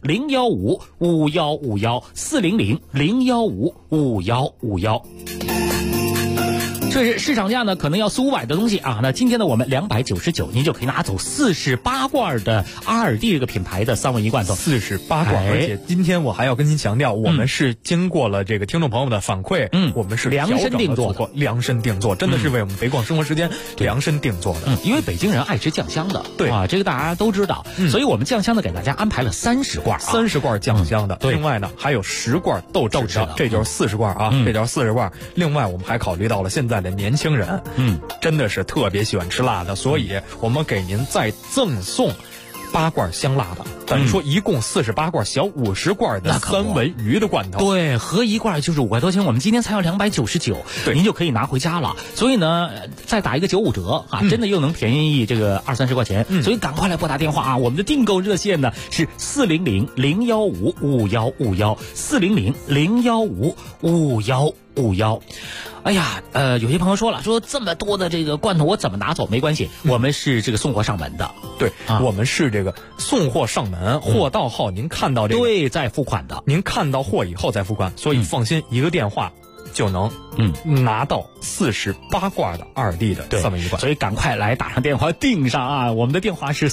[SPEAKER 12] 400-015-5151，400-015-5151。这是市场价呢，可能要400-500的东西啊。那今天呢，我们299，您就可以拿走48罐的阿尔蒂这个品牌的三文鱼罐头
[SPEAKER 14] ，48罐。而且今天我还要跟您强调，我们是经过了这个听众朋友们的反馈，我们是
[SPEAKER 12] 量身定做的，
[SPEAKER 14] 量身定做，真的是为我们北广生活时间量身定做的。
[SPEAKER 12] 因为北京人爱吃酱香的，
[SPEAKER 14] 对
[SPEAKER 12] 啊，这个大家都知道，所以我们酱香的给大家安排了30罐
[SPEAKER 14] ，30罐酱香的。另外呢，还有10罐豆豉的，这就是40罐啊，这就是40罐。另外我们还考虑到了现在的年轻人，真的是特别喜欢吃辣的，所以我们给您再赠送8罐香辣的，等于说一共48罐小50罐的三文鱼的罐头。
[SPEAKER 12] 对，合一罐就是5块多钱，我们今天才要299，您就可以拿回家了。所以呢，再打一个95折啊，真的又能便宜这个20-30块钱。所以赶快来拨打电话啊！我们的订购热线呢是400-015-5151，400-015-5151。哎呀，有些朋友说这么多的这个罐头我怎么拿走？没关系，我们是这个送货上门的。
[SPEAKER 14] 对，我们是这个送货上门，货到后您看到这个，
[SPEAKER 12] 对，再付款的。
[SPEAKER 14] 您看到货以后再付款，所以放心，一个电话就能拿到48罐的阿尔蒂的三文鱼罐。
[SPEAKER 12] 所以赶快来打上电话订上啊！我们的电话是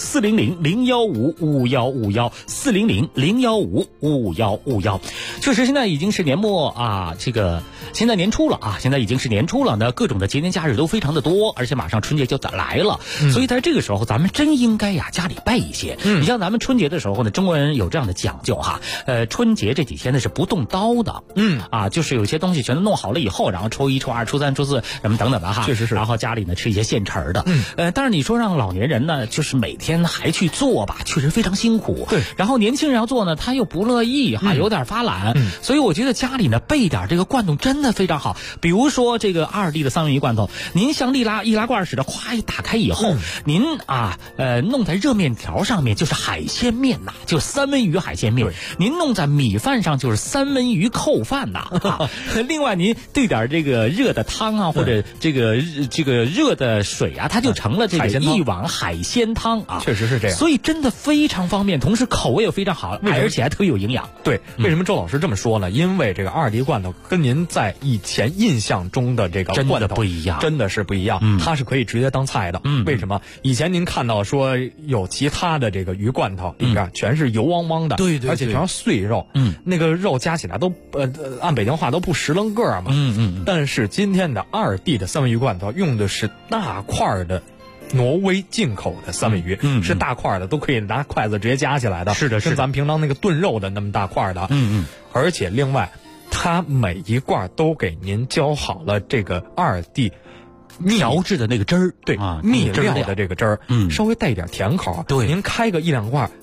[SPEAKER 12] 400-015-5151，400-015-5151。确实现在已经是年末啊，这个现在年初了啊，现在已经是年初了呢，各种的节年假日都非常的多，而且马上春节就来了，所以在这个时候咱们真应该呀家里备一些。你像咱们春节的时候呢，中国人有这样的讲究哈，春节这几天呢是不动刀的，就是有些东西全都弄好了以后，然后初1、初2、初3、初4什么等等的哈，
[SPEAKER 14] 确实是。
[SPEAKER 12] 然后家里呢吃一些现成的，但是你说让老年人呢，就是每天还去做吧，确实非常辛苦。
[SPEAKER 14] 对，
[SPEAKER 12] 然后年轻人要做呢，他又不乐意哈，有点发懒，所以我觉得家里呢备点这个罐头真的非常好。比如说这个阿尔蒂的三文鱼罐头，您像易拉罐似的，咵一打开以后，您弄在热面条上面就是海鲜面呐，就三文鱼海鲜面；您弄在米饭上就是三文鱼扣饭呐。另外您兑点这个热的汤啊，或者这个热的水啊，它就成了这个一碗海鲜汤啊。
[SPEAKER 14] 确实是这样，
[SPEAKER 12] 所以真的非常方便，同时口味又非常好，而且还特别有营养。
[SPEAKER 14] 对，为什么周老师这么说呢？因为这个阿尔蒂罐头跟您在以前印象中的这个罐头
[SPEAKER 12] 真的不一样，
[SPEAKER 14] 真的是不一样。它是可以直接当菜的。为什么？以前您看到说有其他的这个鱼罐头里边全是油汪汪的，
[SPEAKER 12] 对，
[SPEAKER 14] 而且全是碎肉，那个肉加起来都按北京话都不10棱个嘛。但是今天的阿尔蒂的三文鱼罐头用的是大块的挪威进口的三文鱼，是大块的，都可以拿筷子直接夹起来的。
[SPEAKER 12] 是的，
[SPEAKER 14] 跟咱们平常那个炖肉的那么大块的。而且另外，它每一罐都给您浇好了这个阿尔蒂
[SPEAKER 12] 调制的那个汁儿，
[SPEAKER 14] 对，蜜料的这个汁儿，稍微带一点甜口。
[SPEAKER 12] 对，
[SPEAKER 14] 您开个1-2罐，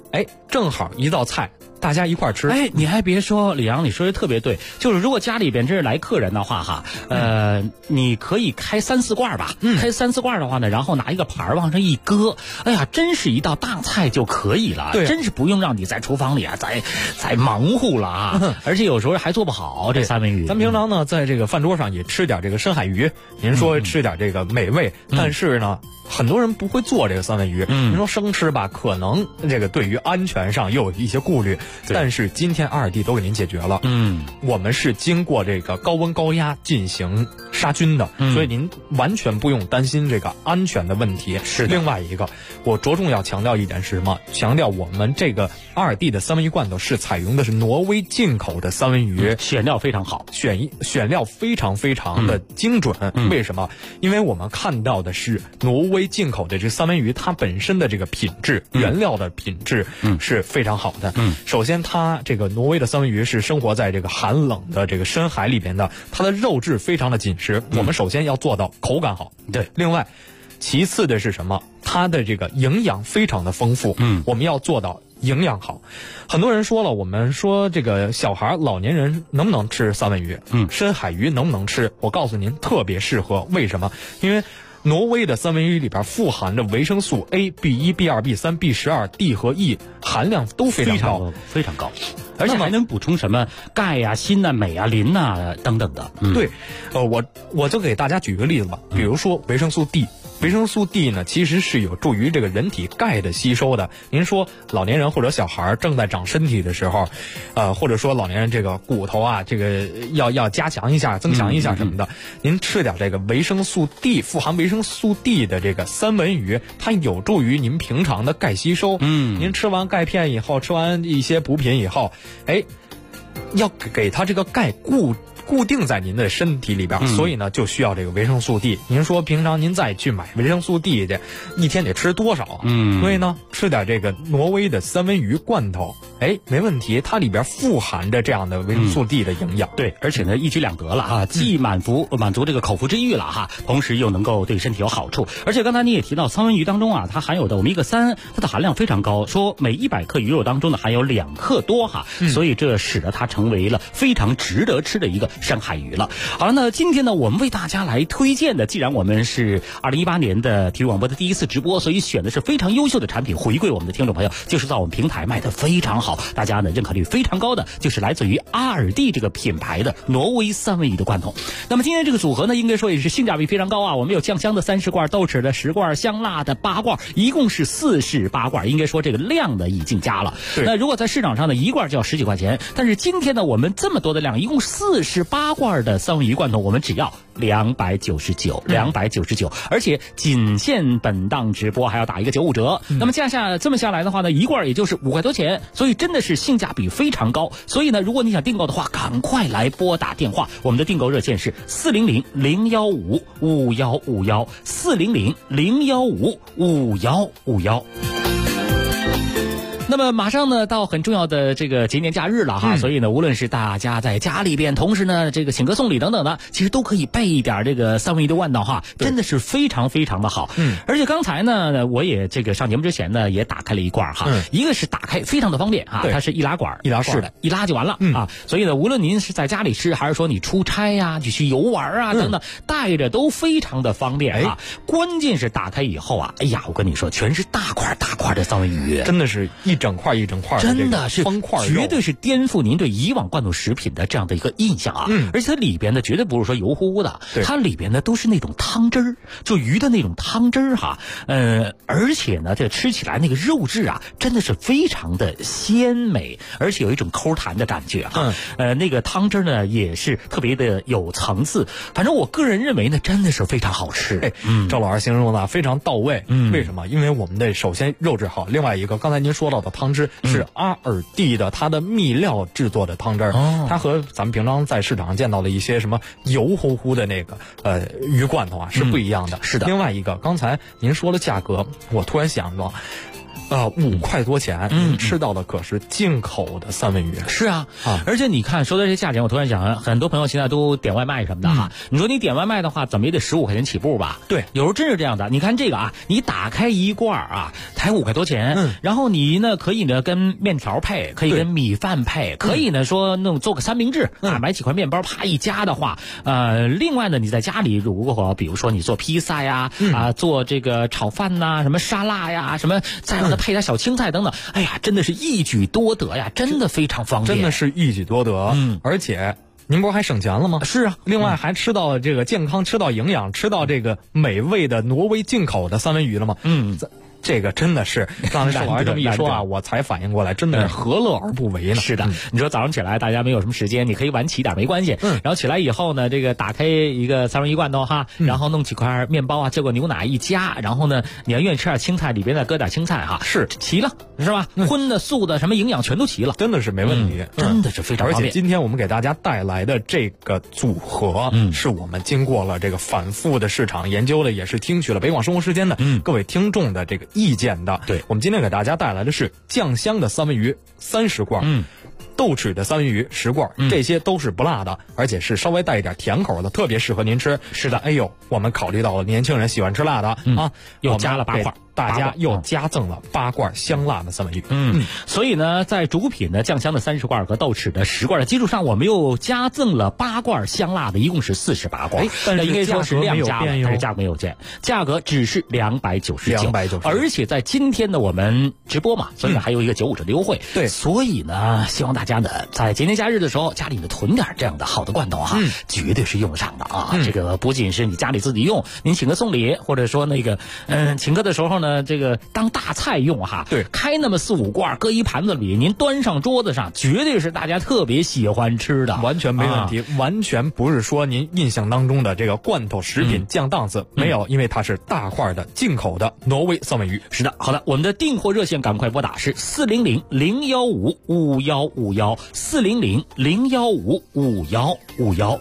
[SPEAKER 14] 哎，正好一道菜。大家一块吃。
[SPEAKER 12] 哎，你还别说，李阳，你说的特别对，就是如果家里边真是来客人的话哈，你可以开3、4罐吧，开3、4罐的话呢，然后拿一个盘往上一搁，哎呀，真是一道大菜就可以了，
[SPEAKER 14] 对，
[SPEAKER 12] 真是不用让你在厨房里啊再忙活了啊，而且有时候还做不好这三文鱼。
[SPEAKER 14] 咱平常呢，在这个饭桌上也吃点这个深海鱼，您说吃点这个美味，但是呢。很多人不会做这个三文鱼，您说生吃吧，可能这个对于安全上又有一些顾虑。但是今天阿尔蒂都给您解决了，我们是经过这个高温高压进行杀菌的，所以您完全不用担心这个安全的问题。
[SPEAKER 12] 是
[SPEAKER 14] 另外一个，我着重要强调一点是什么？强调我们这个阿尔蒂的三文鱼罐头是采用的是挪威进口的三文鱼，
[SPEAKER 12] 选料非常好，
[SPEAKER 14] 选料非常非常的精准。为什么？因为我们看到的是挪威进口的这三文鱼，它本身的这个品质，原料的品质是非常好的。首先它这个挪威的三文鱼是生活在这个寒冷的这个深海里边的，它的肉质非常的紧实。我们首先要做到口感好，
[SPEAKER 12] 对。
[SPEAKER 14] 另外，其次的是什么？它的这个营养非常的丰富。我们要做到营养好。很多人说了，我们说这个小孩、老年人能不能吃三文鱼？深海鱼能不能吃？我告诉您，特别适合。为什么？因为挪威的三文鱼里边富含着维生素 A、B1、B2、B3、B12、D 和 E 含量都非常高，
[SPEAKER 12] 非常高，而且还能补充什么钙呀、锌呐、镁啊、磷呐等等的。
[SPEAKER 14] 对，我就给大家举个例子吧，比如说维生素 D。维生素 D 呢，其实是有助于这个人体钙的吸收的。您说老年人或者小孩正在长身体的时候，或者说老年人这个骨头啊，这个要加强一下、增强一下什么的，您吃点这个维生素 D， 富含维生素 D 的这个三文鱼，它有助于您平常的钙吸收。您吃完钙片以后，吃完一些补品以后，哎，要给它这个钙固定在您的身体里边，所以呢就需要这个维生素 D。您说平常您再去买维生素 D 的，一天得吃多少啊？所以呢吃点这个挪威的三文鱼罐头，哎，没问题，它里边富含着这样的维生素 D 的营养。
[SPEAKER 12] 对，而且呢一举两得了啊，既满足这个口腹之欲了哈，同时又能够对身体有好处。而且刚才你也提到三文鱼当中啊，它含有的欧米伽3，它的含量非常高，说每100克鱼肉当中呢含有2克多哈，所以这使得它成为了非常值得吃的一个深海鱼了。好了，那今天呢，我们为大家来推荐的，既然我们是2018年的体育广播的第一次直播，所以选的是非常优秀的产品回馈我们的听众朋友，就是在我们平台卖的非常好，大家呢认可率非常高的，就是来自于阿尔蒂这个品牌的挪威三文鱼的罐头。那么今天这个组合呢，应该说也是性价比非常高啊，我们有酱香的30罐，豆豉的10罐，香辣的8罐，一共是48罐，应该说这个量呢已经加了。那如果在市场上呢，一罐就要10几块钱，但是今天呢，我们这么多的量，一共48罐的三文鱼罐头，我们只要299，而且仅限本档直播，还要打一个95折。那么这么下来的话呢，一罐也就是5块多钱，所以真的是性价比非常高。所以呢，如果你想订购的话，赶快来拨打电话，我们的订购热线是400-015-5151，400-015-5151。那么马上呢到很重要的这个节年假日了哈，所以呢无论是大家在家里边，同时呢这个请客送礼等等的，其实都可以备一点这个三文鱼的罐头哈，真的是非常非常的好。而且刚才呢我也这个上节目之前呢也打开了一罐哈，一个是打开非常的方便哈，它是易拉罐，是的，一拉就完了啊。所以呢无论您是在家里吃，还是说你出差呀，你去游玩啊等等，带着都非常的方便啊。关键是打开以后啊，哎呀我跟你说，全是大块的三文鱼，
[SPEAKER 14] 真的是一整块的
[SPEAKER 12] 真的是
[SPEAKER 14] 方块肉，
[SPEAKER 12] 绝对是颠覆您对以往罐头食品的这样的一个印象啊！而且它里边呢绝对不是说油乎乎的，它里边呢都是那种汤汁儿，就鱼的那种汤汁儿哈。而且呢这吃起来那个肉质啊，真的是非常的鲜美，而且有一种抠弹的感觉哈。那个汤汁呢也是特别的有层次，反正我个人认为呢真的是非常好吃。
[SPEAKER 14] 赵老师形容的非常到位。为什么？因为我们的首先肉质好，另外一个刚才您说到的汤汁是阿尔蒂的，它的秘料制作的汤汁，它和咱们平常在市场上见到的一些什么油乎乎的那个鱼罐头啊是不一样的。
[SPEAKER 12] 是的。
[SPEAKER 14] 另外一个，刚才您说了价格，我突然想到， 5块多钱，吃到的可是进口的三文鱼。
[SPEAKER 12] 是啊，而且你看说的这价钱，我突然想，很多朋友现在都点外卖什么的哈。你说你点外卖的话，怎么也得15块钱起步吧？
[SPEAKER 14] 对，
[SPEAKER 12] 有时候真是这样的。你看这个啊，你打开一罐啊，才5块多钱，然后你呢可以呢跟面条配，可以跟米饭配，可以呢说那种做个三明治啊，买几块面包啪一夹的话，另外呢你在家里如果比如说你做披萨呀，做这个炒饭呐，什么沙拉呀，什么再让它配点小青菜等等，哎呀，真的是一举多得呀，真的非常方便，
[SPEAKER 14] 真的是一举多得。而且您不是还省钱了吗？
[SPEAKER 12] 是啊，
[SPEAKER 14] 另外还吃到这个健康，吃到营养，吃到这个美味的挪威进口的三文鱼了吗？这个真的是，刚才我这么一说啊，我才反应过来，真的是何乐而不为呢？
[SPEAKER 12] 是的，你说早上起来大家没有什么时间，你可以晚起点没关系。然后起来以后呢，这个打开一个三文鱼罐头哈，然后弄几块面包啊，这个牛奶一加，然后呢，你要愿意吃点青菜，里边再搁点青菜哈，
[SPEAKER 14] 是
[SPEAKER 12] 齐了，是吧？荤的、素的，什么营养全都齐了，
[SPEAKER 14] 真的是没问题，
[SPEAKER 12] 真的是非常方便。
[SPEAKER 14] 而且今天我们给大家带来的这个组合，是我们经过了这个反复的市场研究的，也是听取了北广生活时间的各位听众的这个意见的。
[SPEAKER 12] 对，
[SPEAKER 14] 我们今天给大家带来的是酱香的三文鱼30罐，豆豉的三文鱼10罐，这些都是不辣的，而且是稍微带一点甜口的，特别适合您吃。
[SPEAKER 12] 是的，
[SPEAKER 14] 哎呦，我们考虑到了年轻人喜欢吃辣的啊，
[SPEAKER 12] 又加了8块。
[SPEAKER 14] 大家又加赠了8罐香辣的三文鱼。
[SPEAKER 12] 所以呢，在主品的酱香的30罐和豆豉的10罐的基础上，我们又加赠了8罐香辣的，一共是48罐。
[SPEAKER 14] 但是
[SPEAKER 12] 应该说是量加了，但是价格没有变，价格只是299，而且在今天呢，我们直播嘛，所以还有一个95折的优惠。
[SPEAKER 14] 对，
[SPEAKER 12] 所以呢，希望大家呢在节年假日的时候，家里呢囤点这样的好的罐头哈，绝对是用得上的啊。这个不仅是你家里自己用，您请客送礼，或者说那个请客的时候呢。这个当大菜用哈，
[SPEAKER 14] 对，
[SPEAKER 12] 开那么4、5罐，搁一盘子里，您端上桌子上，绝对是大家特别喜欢吃的，
[SPEAKER 14] 完全没问题，完全不是说您印象当中的这个罐头食品降档次，没有，因为它是大块的进口的挪威三文鱼。
[SPEAKER 12] 是的，好的，我们的订货热线赶快拨打是400-015-5151，400-015-5151。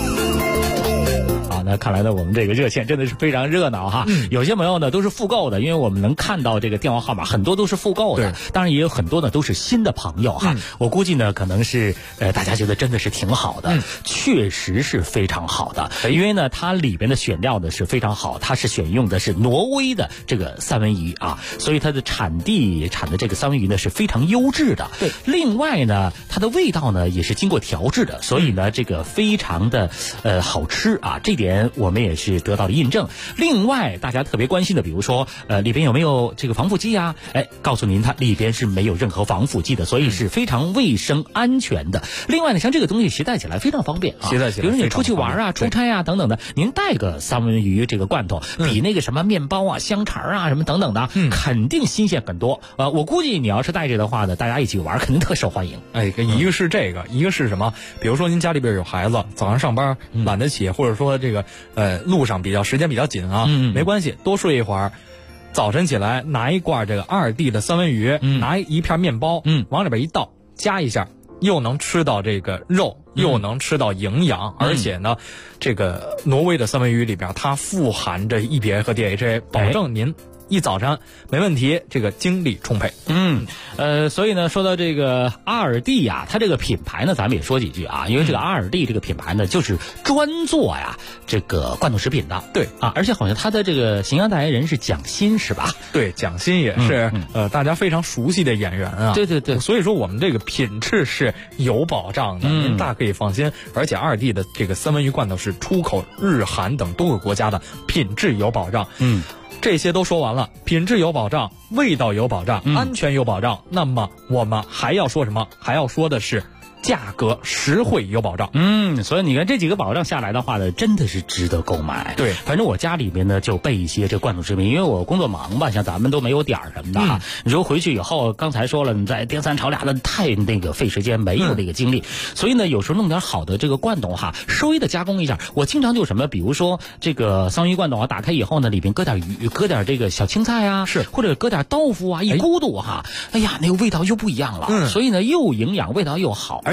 [SPEAKER 12] 那看来呢，我们这个热线真的是非常热闹哈。有些朋友呢都是复购的，因为我们能看到这个电话号码很多都是复购的，当然也有很多呢都是新的朋友哈。我估计呢可能是大家觉得真的是挺好的，确实是非常好的，因为呢它里边的选料呢是非常好，它是选用的是挪威的这个三文鱼啊，所以它的产的这个三文鱼呢是非常优质的。
[SPEAKER 14] 对，
[SPEAKER 12] 另外呢它的味道呢也是经过调制的，所以呢这个非常的好吃啊，这点我们也是得到了印证。另外大家特别关心的，比如说里边有没有这个防腐剂啊？告诉您它里边是没有任何防腐剂的，所以是非常卫生安全的。另外呢，像这个东西携带起来非常方便啊，
[SPEAKER 14] 携带起来
[SPEAKER 12] 比如你出去玩啊、出差啊等等的，您带个三文鱼这个罐头，比那个什么面包啊、香肠啊什么等等的，肯定新鲜很多。我估计你要是带着的话呢，大家一起玩肯定特受欢迎。
[SPEAKER 14] 一个是这个，一个是什么？比如说您家里边有孩子，早上上班懒得起，或者说这个路上时间比较紧啊，没关系，多睡一会儿。早晨起来拿一罐这个2D的三文鱼，拿一片面包，往里边一倒，加一下，又能吃到这个肉，又能吃到营养，而且呢，这个挪威的三文鱼里边它富含着 EPA 和 DHA， 保证您一早上没问题，这个精力充沛。
[SPEAKER 12] 所以呢，说到这个阿尔蒂呀，它这个品牌呢，咱们也说几句啊，因为这个阿尔蒂这个品牌呢，就是专做呀这个罐头食品的。
[SPEAKER 14] 对
[SPEAKER 12] 啊，而且好像它的这个形象代言人是蒋欣，是吧？
[SPEAKER 14] 对，蒋欣也是大家非常熟悉的演员啊。
[SPEAKER 12] 对对对，
[SPEAKER 14] 所以说我们这个品质是有保障的，您大可以放心。而且阿尔蒂的这个三文鱼罐头是出口日韩等多个国家的，品质有保障。这些都说完了，品质有保障，味道有保障，安全有保障。那么我们还要说什么？还要说的是价格实惠有保障。
[SPEAKER 12] 所以你看这几个保障下来的话呢，真的是值得购买。
[SPEAKER 14] 对，
[SPEAKER 12] 反正我家里面呢就备一些这罐头食品，因为我工作忙吧，像咱们都没有点儿什么的哈。你说回去以后，刚才说了，你在颠三炒俩的太那个费时间，没有那个精力，所以呢，有时候弄点好的这个罐头哈，稍微的加工一下。我经常就什么，比如说这个三文鱼罐头啊，打开以后呢，里边搁点鱼，搁点这个小青菜啊，
[SPEAKER 14] 是，
[SPEAKER 12] 或者搁点豆腐啊，一咕嘟哈，哎呀，那个味道又不一样了。所以呢，又营养，味道又好，而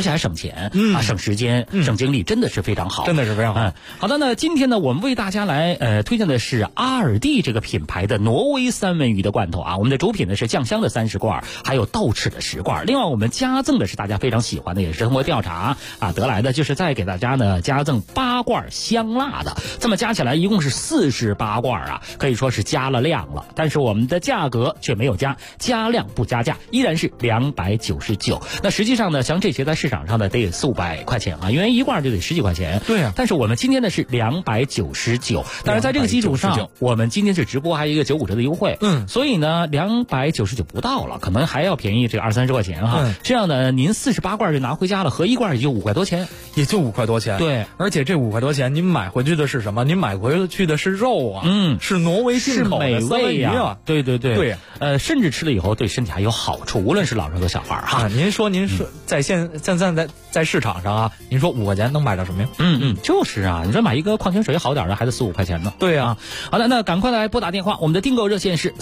[SPEAKER 12] 而且还省钱，省时间，省精力，真的是非常好，
[SPEAKER 14] 真的是非常好。
[SPEAKER 12] 好的，那今天呢，我们为大家来推荐的是阿尔蒂这个品牌的挪威三文鱼的罐头啊。我们的主品呢是酱香的30罐，还有豆豉的10罐。另外，我们加赠的是大家非常喜欢的，也是通过调查得来的，就是再给大家呢加赠8罐香辣的，这么加起来一共是48罐啊，可以说是加了量了。但是我们的价格却没有加量不加价，依然是299。那实际上呢，像这些在市场上呢得400-500块钱啊，因为一罐就得10几块钱。
[SPEAKER 14] 对啊，
[SPEAKER 12] 但是我们今天呢是299，当然在这个基础上，我们今天是直播还有一个95折的优惠，所以呢299不到了，可能还要便宜这个20-30块钱哈。这样呢，您48罐就拿回家了，合一罐也就5块多钱，
[SPEAKER 14] 也就5块多钱。
[SPEAKER 12] 对，
[SPEAKER 14] 而且这5块多钱，您买回去的是什么？您买回去的是肉啊，是挪威进口的三文鱼啊。
[SPEAKER 12] 对，甚至吃了以后对身体还有好处，无论是老人和小孩哈。
[SPEAKER 14] 您说在现在市场上啊，您说5块钱能买到什么呀？
[SPEAKER 12] 就是啊，你说买一个矿泉水好点的还得4-5块钱呢。
[SPEAKER 14] 对啊，
[SPEAKER 12] 好的，那赶快来拨打电话，我们的订购热线是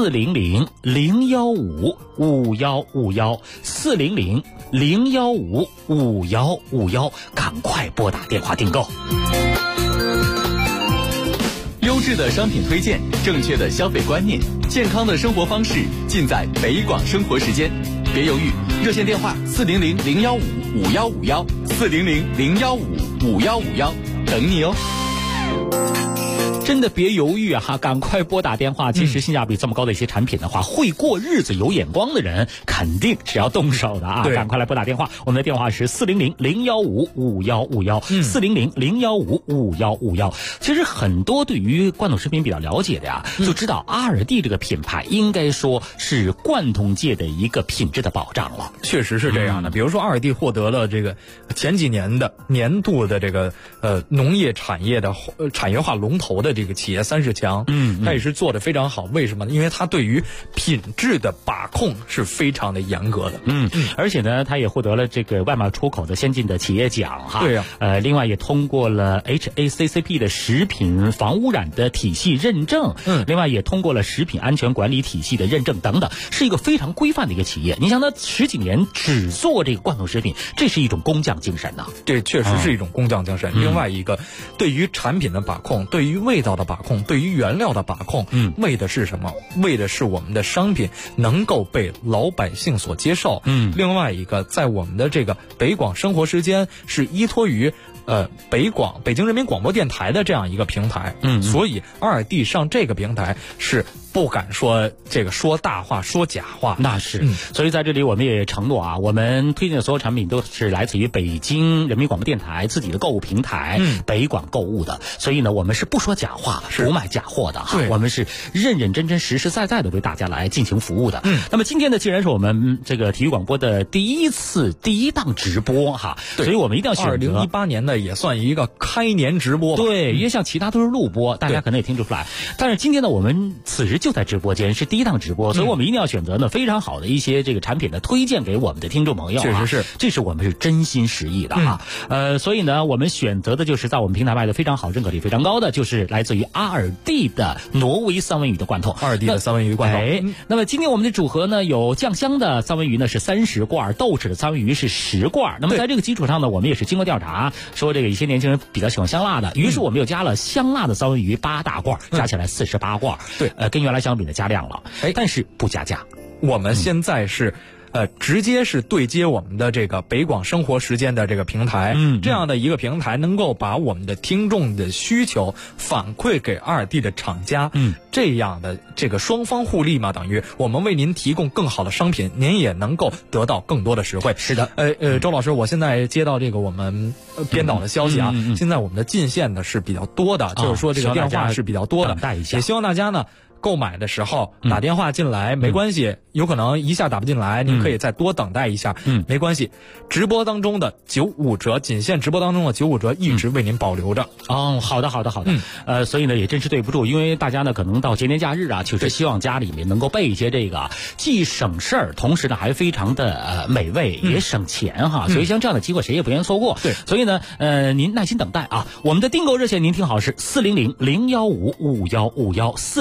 [SPEAKER 12] 400-015-515，400-015-515，赶快拨打电话订购。
[SPEAKER 6] 优质的商品推荐，正确的消费观念，健康的生活方式，尽在北广生活时间。别犹豫，热线电话400-015-5151，400-015-5151，等你哦。
[SPEAKER 12] 真的别犹豫啊！赶快拨打电话。其实性价比这么高的一些产品的话，会过日子、有眼光的人肯定是要动手的啊！赶快来拨打电话，我们的电话是400-015-5151，400-015-5151。其实很多对于罐头食品比较了解的呀，就知道阿尔蒂这个品牌应该说是罐头界的一个品质的保障了。
[SPEAKER 14] 确实是这样的。比如说阿尔蒂获得了这个前几年的年度的这个农业产业的产业化龙头的这个企业30强，它也是做得非常好。为什么呢？因为它对于品质的把控是非常的严格的。
[SPEAKER 12] 而且呢，它也获得了这个外贸出口的先进的企业奖哈。
[SPEAKER 14] 对呀。
[SPEAKER 12] 另外也通过了 HACCP 的食品防污染的体系认证。另外也通过了食品安全管理体系的认证等等，是一个非常规范的一个企业。你想，它10几年只做这个罐头食品，这是一种工匠精神呐。
[SPEAKER 14] 这确实是一种工匠精神。另外一个，对于产品的把控，对于味道的把控，对于原料的把控，为的是什么？为的是我们的商品能够被老百姓所接受。另外一个，在我们的这个北广生活时间是依托于北京人民广播电台的这样一个平台，所以阿尔蒂上这个平台是不敢说这个说大话说假话。
[SPEAKER 12] 那是，所以在这里我们也承诺啊，我们推荐的所有产品都是来自于北京人民广播电台自己的购物平台北广购物的，所以呢我们是不说假话，不卖假货的哈，我们是认认真真实实在在的为大家来进行服务的。那么今天呢，既然是我们这个体育广播的第一档直播哈，所以我们一定要选择
[SPEAKER 14] 2018年的也算一个开年直播吧。
[SPEAKER 12] 对，因为像其他都是录播，大家可能也听不出来。但是今天呢，我们此时就在直播间，是第一档直播，所以我们一定要选择呢非常好的一些这个产品的推荐给我们的听众朋友。
[SPEAKER 14] 确实是，
[SPEAKER 12] 这是我们是真心实意的啊。所以呢，我们选择的就是在我们平台卖的非常好、认可率非常高的，就是来自于阿尔蒂的挪威三文鱼的罐头。
[SPEAKER 14] 阿尔蒂的三文鱼罐头。
[SPEAKER 12] 那么今天我们的组合呢，有酱香的三文鱼呢是30罐，豆豉的三文鱼是10罐。那么在这个基础上呢，我们也是经过调查，说这个一些年轻人比较喜欢香辣的，于是我们又加了香辣的三文鱼8大罐，加起来48罐。
[SPEAKER 14] 对，
[SPEAKER 12] 跟原来相比呢加量了，但是不加价。
[SPEAKER 14] 我们现在是直接是对接我们的这个北广生活时间的这个平台，这样的一个平台能够把我们的听众的需求反馈给阿尔蒂的厂家，这样的这个双方互利嘛，等于我们为您提供更好的商品，您也能够得到更多的实惠。
[SPEAKER 12] 是的，
[SPEAKER 14] 周老师，我现在接到这个我们编导的消息啊，现在我们的进线呢是比较多的，就是说这个电话是比较多的，也希望大家呢购买的时候打电话进来没关系，有可能一下打不进来，您可以再多等待一下，没关系。直播当中的95折，仅限直播当中的95折一直为您保留着。
[SPEAKER 12] 好的。所以呢也真是对不住，因为大家呢可能到节年假日啊，就是希望家里面能够备一些这个既省事儿，同时呢还非常的美味，也省钱哈。所以像这样的机会谁也不愿意错过。
[SPEAKER 14] 对，
[SPEAKER 12] 所以呢您耐心等待啊。我们的订购热线您听好是400-015-5151，400-015-5151。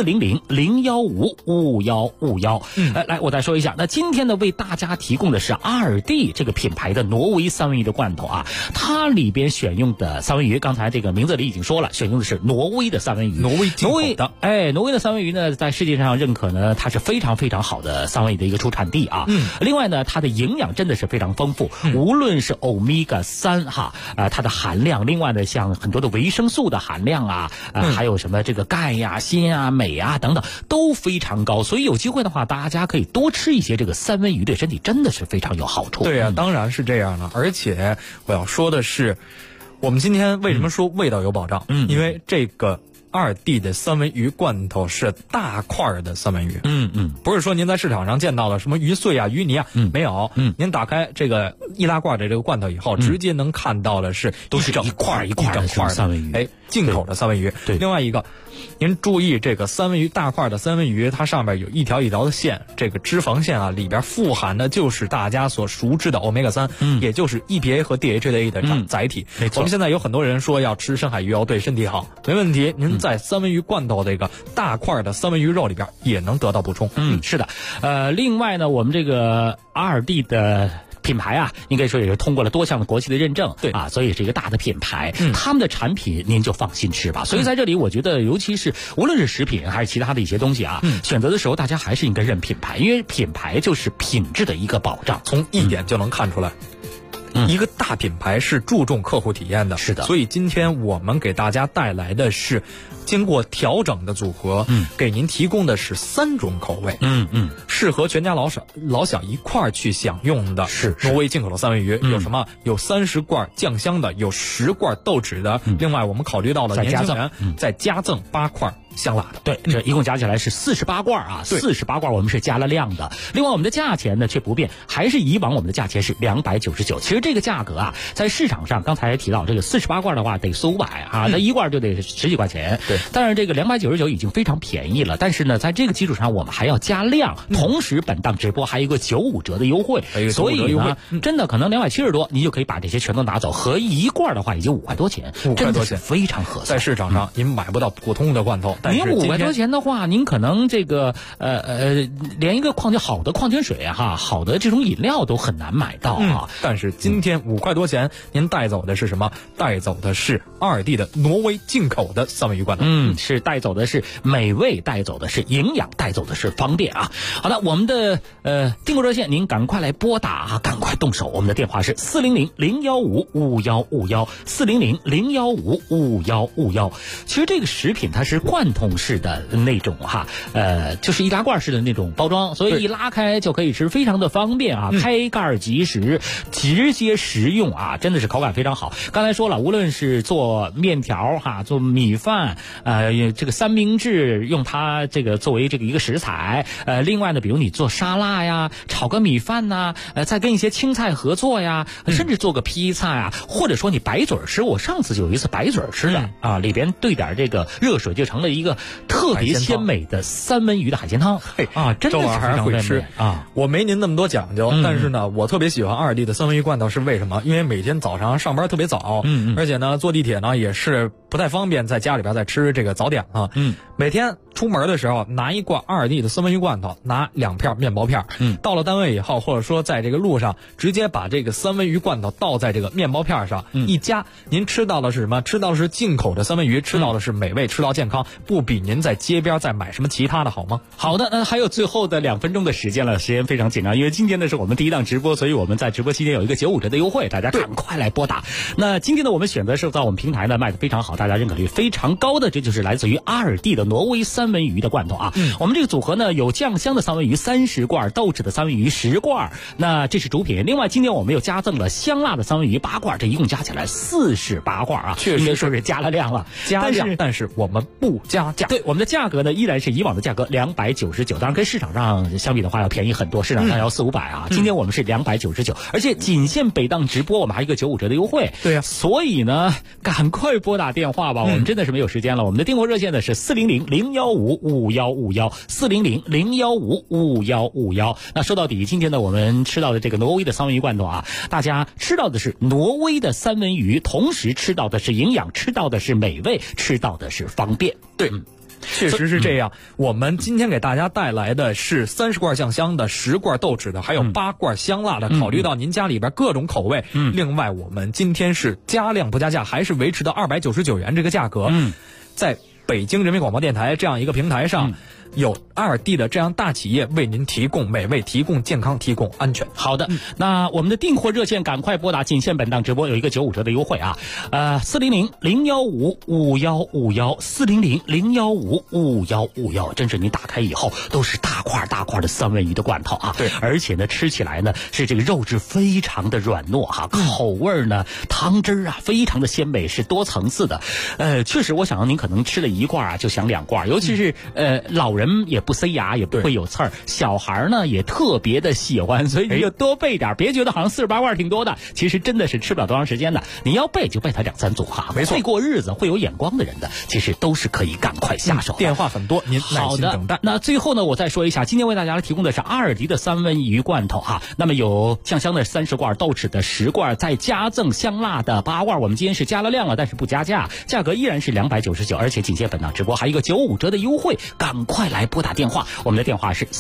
[SPEAKER 12] 0001555151。来，我再说一下，那今天呢为大家提供的是2D 这个品牌的挪威三文鱼的罐头啊，它里边选用的三文鱼，刚才这个名字里已经说了，选用的是挪威的三文鱼，
[SPEAKER 14] 挪威进口的。
[SPEAKER 12] 挪威的三文鱼呢，在世界上认可呢，它是非常非常好的三文鱼的一个出产地啊。另外呢，它的营养真的是非常丰富，无论是欧米伽3它的含量，另外呢，像很多的维生素的含量啊，还有什么这个钙呀、锌啊、镁啊等等都非常高，所以有机会的话，大家可以多吃一些这个三文鱼，对身体真的是非常有好处。
[SPEAKER 14] 对啊，当然是这样的。而且我要说的是，我们今天为什么说味道有保障？因为这个2D 的三文鱼罐头是大块的三文鱼，不是说您在市场上见到的什么鱼碎啊、鱼泥啊，没有，您打开这个易拉罐的这个罐头以后，直接能看到的是
[SPEAKER 12] 都是一块一块的三文鱼，
[SPEAKER 14] 进口的三文鱼。
[SPEAKER 12] 对，
[SPEAKER 14] 另外一个，您注意这个三文鱼大块的三文鱼，它上面有一条一条的线，这个脂肪线啊，里边富含的就是大家所熟知的欧米伽3，也就是 EPA 和 DHA 的载体。
[SPEAKER 12] 没错，
[SPEAKER 14] 我们现在有很多人说要吃深海鱼油对身体好，没问题，您在三文鱼罐头这个大块的三文鱼肉里边也能得到补充。
[SPEAKER 12] 是的。另外呢，我们这个2D 的品牌啊，应该说也是通过了多项的国际的认证，对啊，所以是一个大的品牌，他们的产品您就放心吃吧。所以在这里，我觉得尤其是无论是食品还是其他的一些东西啊，选择的时候大家还是应该认品牌，因为品牌就是品质的一个保障，
[SPEAKER 14] 从一点就能看出来。一个大品牌是注重客户体验的，
[SPEAKER 12] 是的。
[SPEAKER 14] 所以今天我们给大家带来的是经过调整的组合，给您提供的是3种口味，适合全家老小一块儿去享用的。
[SPEAKER 12] 是
[SPEAKER 14] 挪威进口的三文鱼，有什么？有30罐酱香的，有10罐豆豉的。另外，我们考虑到了年轻人，再加赠8块香辣的。
[SPEAKER 12] 对，这一共加起来是48罐啊，48罐我们是加了量的。另外，我们的价钱呢却不变，还是以往我们的价钱是299。其实这个价格啊，在市场上刚才提到这个48罐的话得400-500啊，那一罐就得10几块钱。
[SPEAKER 14] 对，
[SPEAKER 12] 但是这个299已经非常便宜了。但是呢，在这个基础上，我们还要加量，同时本档直播还有一个95折的优惠，所以呢，真的可能270多，你就可以把这些全都拿走。合一罐的话，已经5块多钱，真的是非常合算。
[SPEAKER 14] 在市场上您买不到普通的罐头，但是
[SPEAKER 12] 您500多钱的话，您可能这个连一个好的矿泉水好的这种饮料都很难买到啊。
[SPEAKER 14] 但是今天5块多钱，您带走的是什么？带走的是2D 的挪威进口的三文鱼罐头。
[SPEAKER 12] 是带走的是美味，带走的是营养，带走的是方便啊。好的，我们的订购热线您赶快来拨打，赶快动手。我们的电话是400-015-5151，400-015-5151。其实这个食品它是罐头式的那种就是易拉罐式的那种包装，所以一拉开就可以吃，非常的方便啊，开盖即食，直接食用啊，真的是口感非常好。刚才说了，无论是做面条做米饭，这个三明治用它这个作为这个一个食材，另外呢，比如你做沙拉呀，炒个米饭呐，再跟一些青菜合作呀，甚至做个披萨呀，或者说你白嘴吃，我上次就有一次白嘴吃的里边兑点这个热水，就成了一个特别鲜美的三文鱼的海鲜汤真的是非常
[SPEAKER 14] 会吃
[SPEAKER 12] 啊！
[SPEAKER 14] 我没您那么多讲究，但是呢，我特别喜欢2D 的三文鱼罐头，是为什么？因为每天早上上班特别早，而且呢，坐地铁呢也是不太方便，在家里边再吃这个早点了。每天出门的时候拿一罐2D 的三文鱼罐头，拿2片面包片，到了单位以后，或者说在这个路上，直接把这个三文鱼罐头倒在这个面包片上，一夹，您吃到的是什么？吃到的是进口的三文鱼，吃到的是美味，吃到健康，不比您在街边再买什么其他的好吗？
[SPEAKER 12] 好的，那还有最后的2分钟的时间了，时间非常紧张，因为今天呢是我们第一档直播，所以我们在直播期间有一个95折的优惠，大家赶快来拨打。那今天呢，我们选择是在我们平台呢卖的非常好，大家认可率非常高的，这就是来自于2D的挪威三文鱼的罐头啊。我们这个组合呢有酱香的三文鱼30罐，豆豉的三文鱼10罐，那这是主品。另外今天我们又加赠了香辣的三文鱼8罐，这一共加起来48罐啊，
[SPEAKER 14] 确实
[SPEAKER 12] 说是加了量了，
[SPEAKER 14] 加量，但是我们不加价。
[SPEAKER 12] 对，我们的价格呢依然是以往的价格299，当然跟市场上相比的话要便宜很多，市场上要400-500啊。今天我们是299，而且仅限北档直播，我们还有一个95折的优惠。
[SPEAKER 14] 对呀，
[SPEAKER 12] 所以呢，赶快拨打电话吧，我们真的是没有时间了。我们的订货热线呢是400-015-5151，400-015-5151。那说到底，今天呢我们吃到的这个挪威的三文鱼罐头啊，大家吃到的是挪威的三文鱼，同时吃到的是营养，吃到的是美味，吃到的是方便。
[SPEAKER 14] 对。 确实是这样。我们今天给大家带来的是30罐酱香的、10罐豆豉的，还有8罐香辣的。考虑到您家里边各种口味，另外我们今天是加量不加价，还是维持的299元这个价格。在北京人民广播电台这样一个平台上，有2D 的这样大企业为您提供美味、提供健康、提供安全。
[SPEAKER 12] 好的，那我们的订货热线赶快拨打，仅限本档直播有一个95折的优惠啊，400-015-5151，400-015-5151，真是你打开以后都是大块大块的三文鱼的罐头啊。
[SPEAKER 14] 对，
[SPEAKER 12] 而且呢吃起来呢是这个肉质非常的软糯哈，口味呢汤汁啊非常的鲜美，是多层次的。确实我想您可能吃了1罐啊就想2罐，尤其是老人也不塞牙，也不会有刺儿，小孩呢也特别的喜欢，所以你就多备点，别觉得好像48罐挺多的，其实真的是吃不了多长时间的。你要备就备它2、3组哈，
[SPEAKER 14] 没错，
[SPEAKER 12] 会过日子、会有眼光的人的，其实都是可以赶快下手。
[SPEAKER 14] 电话很多，您耐心等待。
[SPEAKER 12] 那最后呢，我再说一下，今天为大家提供的是阿尔迪的三文鱼罐头哈，那么有酱香的30罐、豆豉的10罐，再加赠香辣的8罐。我们今天是加了量了，但是不加价，价格依然是299，而且仅限本档直播，还有一个95折的优惠，赶快来拨打电话，我们的电话是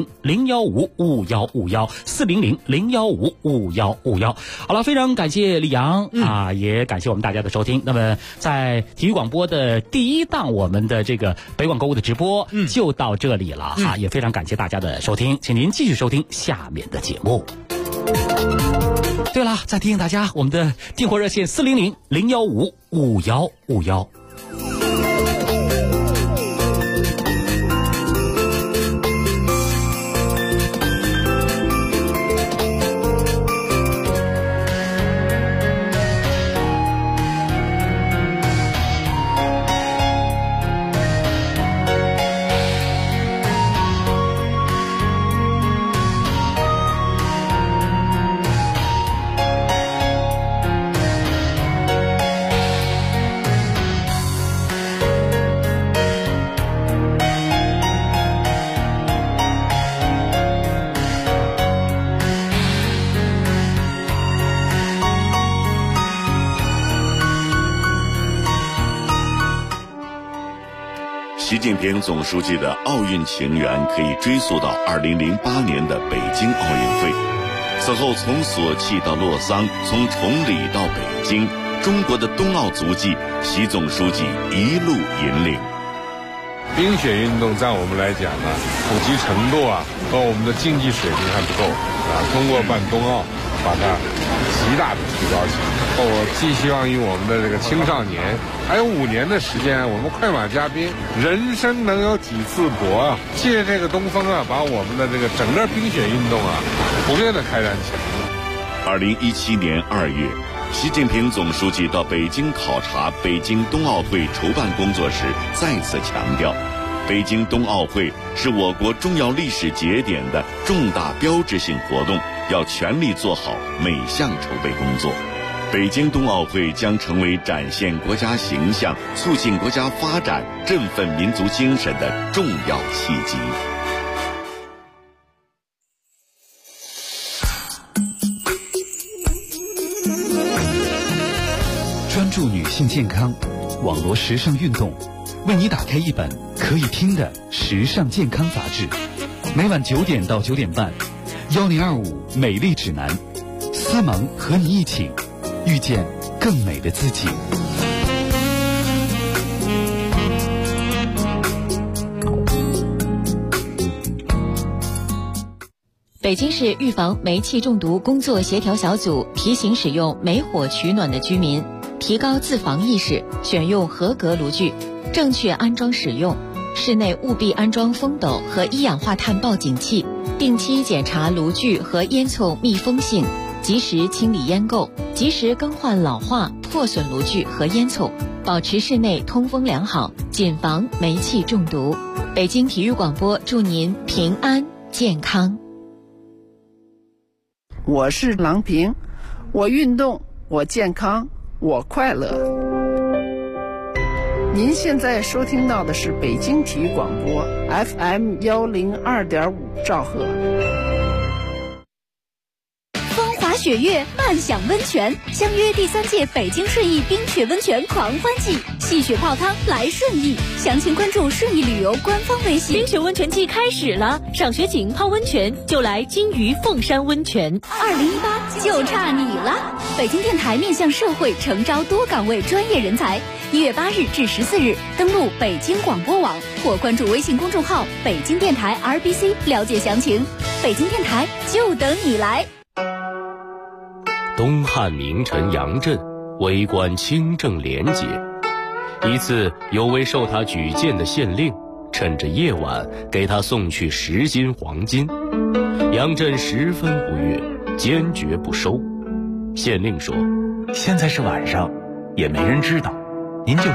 [SPEAKER 12] 400-015-5151，400-015-5151。好了，非常感谢李阳啊，也感谢我们大家的收听。那么在体育广播的第1档，我们的这个北广购物的直播就到这里了哈，也非常感谢大家的收听，请您继续收听下面的节目。对了，再提醒大家，我们的订货热线400-015-5151。
[SPEAKER 2] 习近平总书记的奥运情缘可以追溯到2008年的北京奥运会。此后从索契到洛桑，从崇礼到北京，中国的冬奥足迹，习总书记一路引领。
[SPEAKER 17] 冰雪运动在我们来讲呢，普及程度和我们的竞技水平还不够通过办冬奥，把它极大的提高起来。我寄希望于我们的这个青少年，还有5年的时间，我们快马加鞭，人生能有几次搏借这个东风把我们的这个整个冰雪运动普遍的开展起来。
[SPEAKER 2] 2017年2月，习近平总书记到北京考察北京冬奥会筹办工作时，再次强调，北京冬奥会是我国重要历史节点的重大标志性活动，要全力做好每项筹备工作。北京冬奥会将成为展现国家形象、促进国家发展、振奋民族精神的重要契机。
[SPEAKER 18] 专注女性健康，网罗时尚运动，为你打开一本可以听的时尚健康杂志。每晚9点到9点半，1025美丽指南，思萌和你一起遇见更美的自己。
[SPEAKER 7] 北京市预防煤气中毒工作协调小组提醒使用煤火取暖的居民提高自防意识，选用合格炉具，正确安装使用。室内务必安装风斗和一氧化碳报警器，定期检查炉具和烟囱密封性，及时清理烟垢，及时更换老化破损炉具和烟囱，保持室内通风良好，谨防煤气中毒。北京体育广播祝您平安健康。
[SPEAKER 19] 我是郎平，我运动，我健康，我快乐。您现在收听到的是北京体育广播 FM 102.5兆赫。
[SPEAKER 20] 风华雪月，漫享温泉，相约第3届北京顺义冰雪温泉狂欢季。 戏雪泡汤来顺义，详情关注顺义旅游官方微信。
[SPEAKER 7] 冰雪温泉季开始了，赏雪景泡温泉就来金鱼凤山温泉。
[SPEAKER 20] 2018就差你了！北京电台面向社会诚招多岗位专业人才，1月8日至14日登录北京广播网或关注微信公众号北京电台 RBC 了解详情。北京电台就等你来。
[SPEAKER 21] 东汉名臣杨震为官清正廉洁，一次有位受他举荐的县令趁着夜晚给他送去10斤黄金，杨震十分不悦，坚决不收。县令说：
[SPEAKER 22] 现在是晚上，也没人知道，您就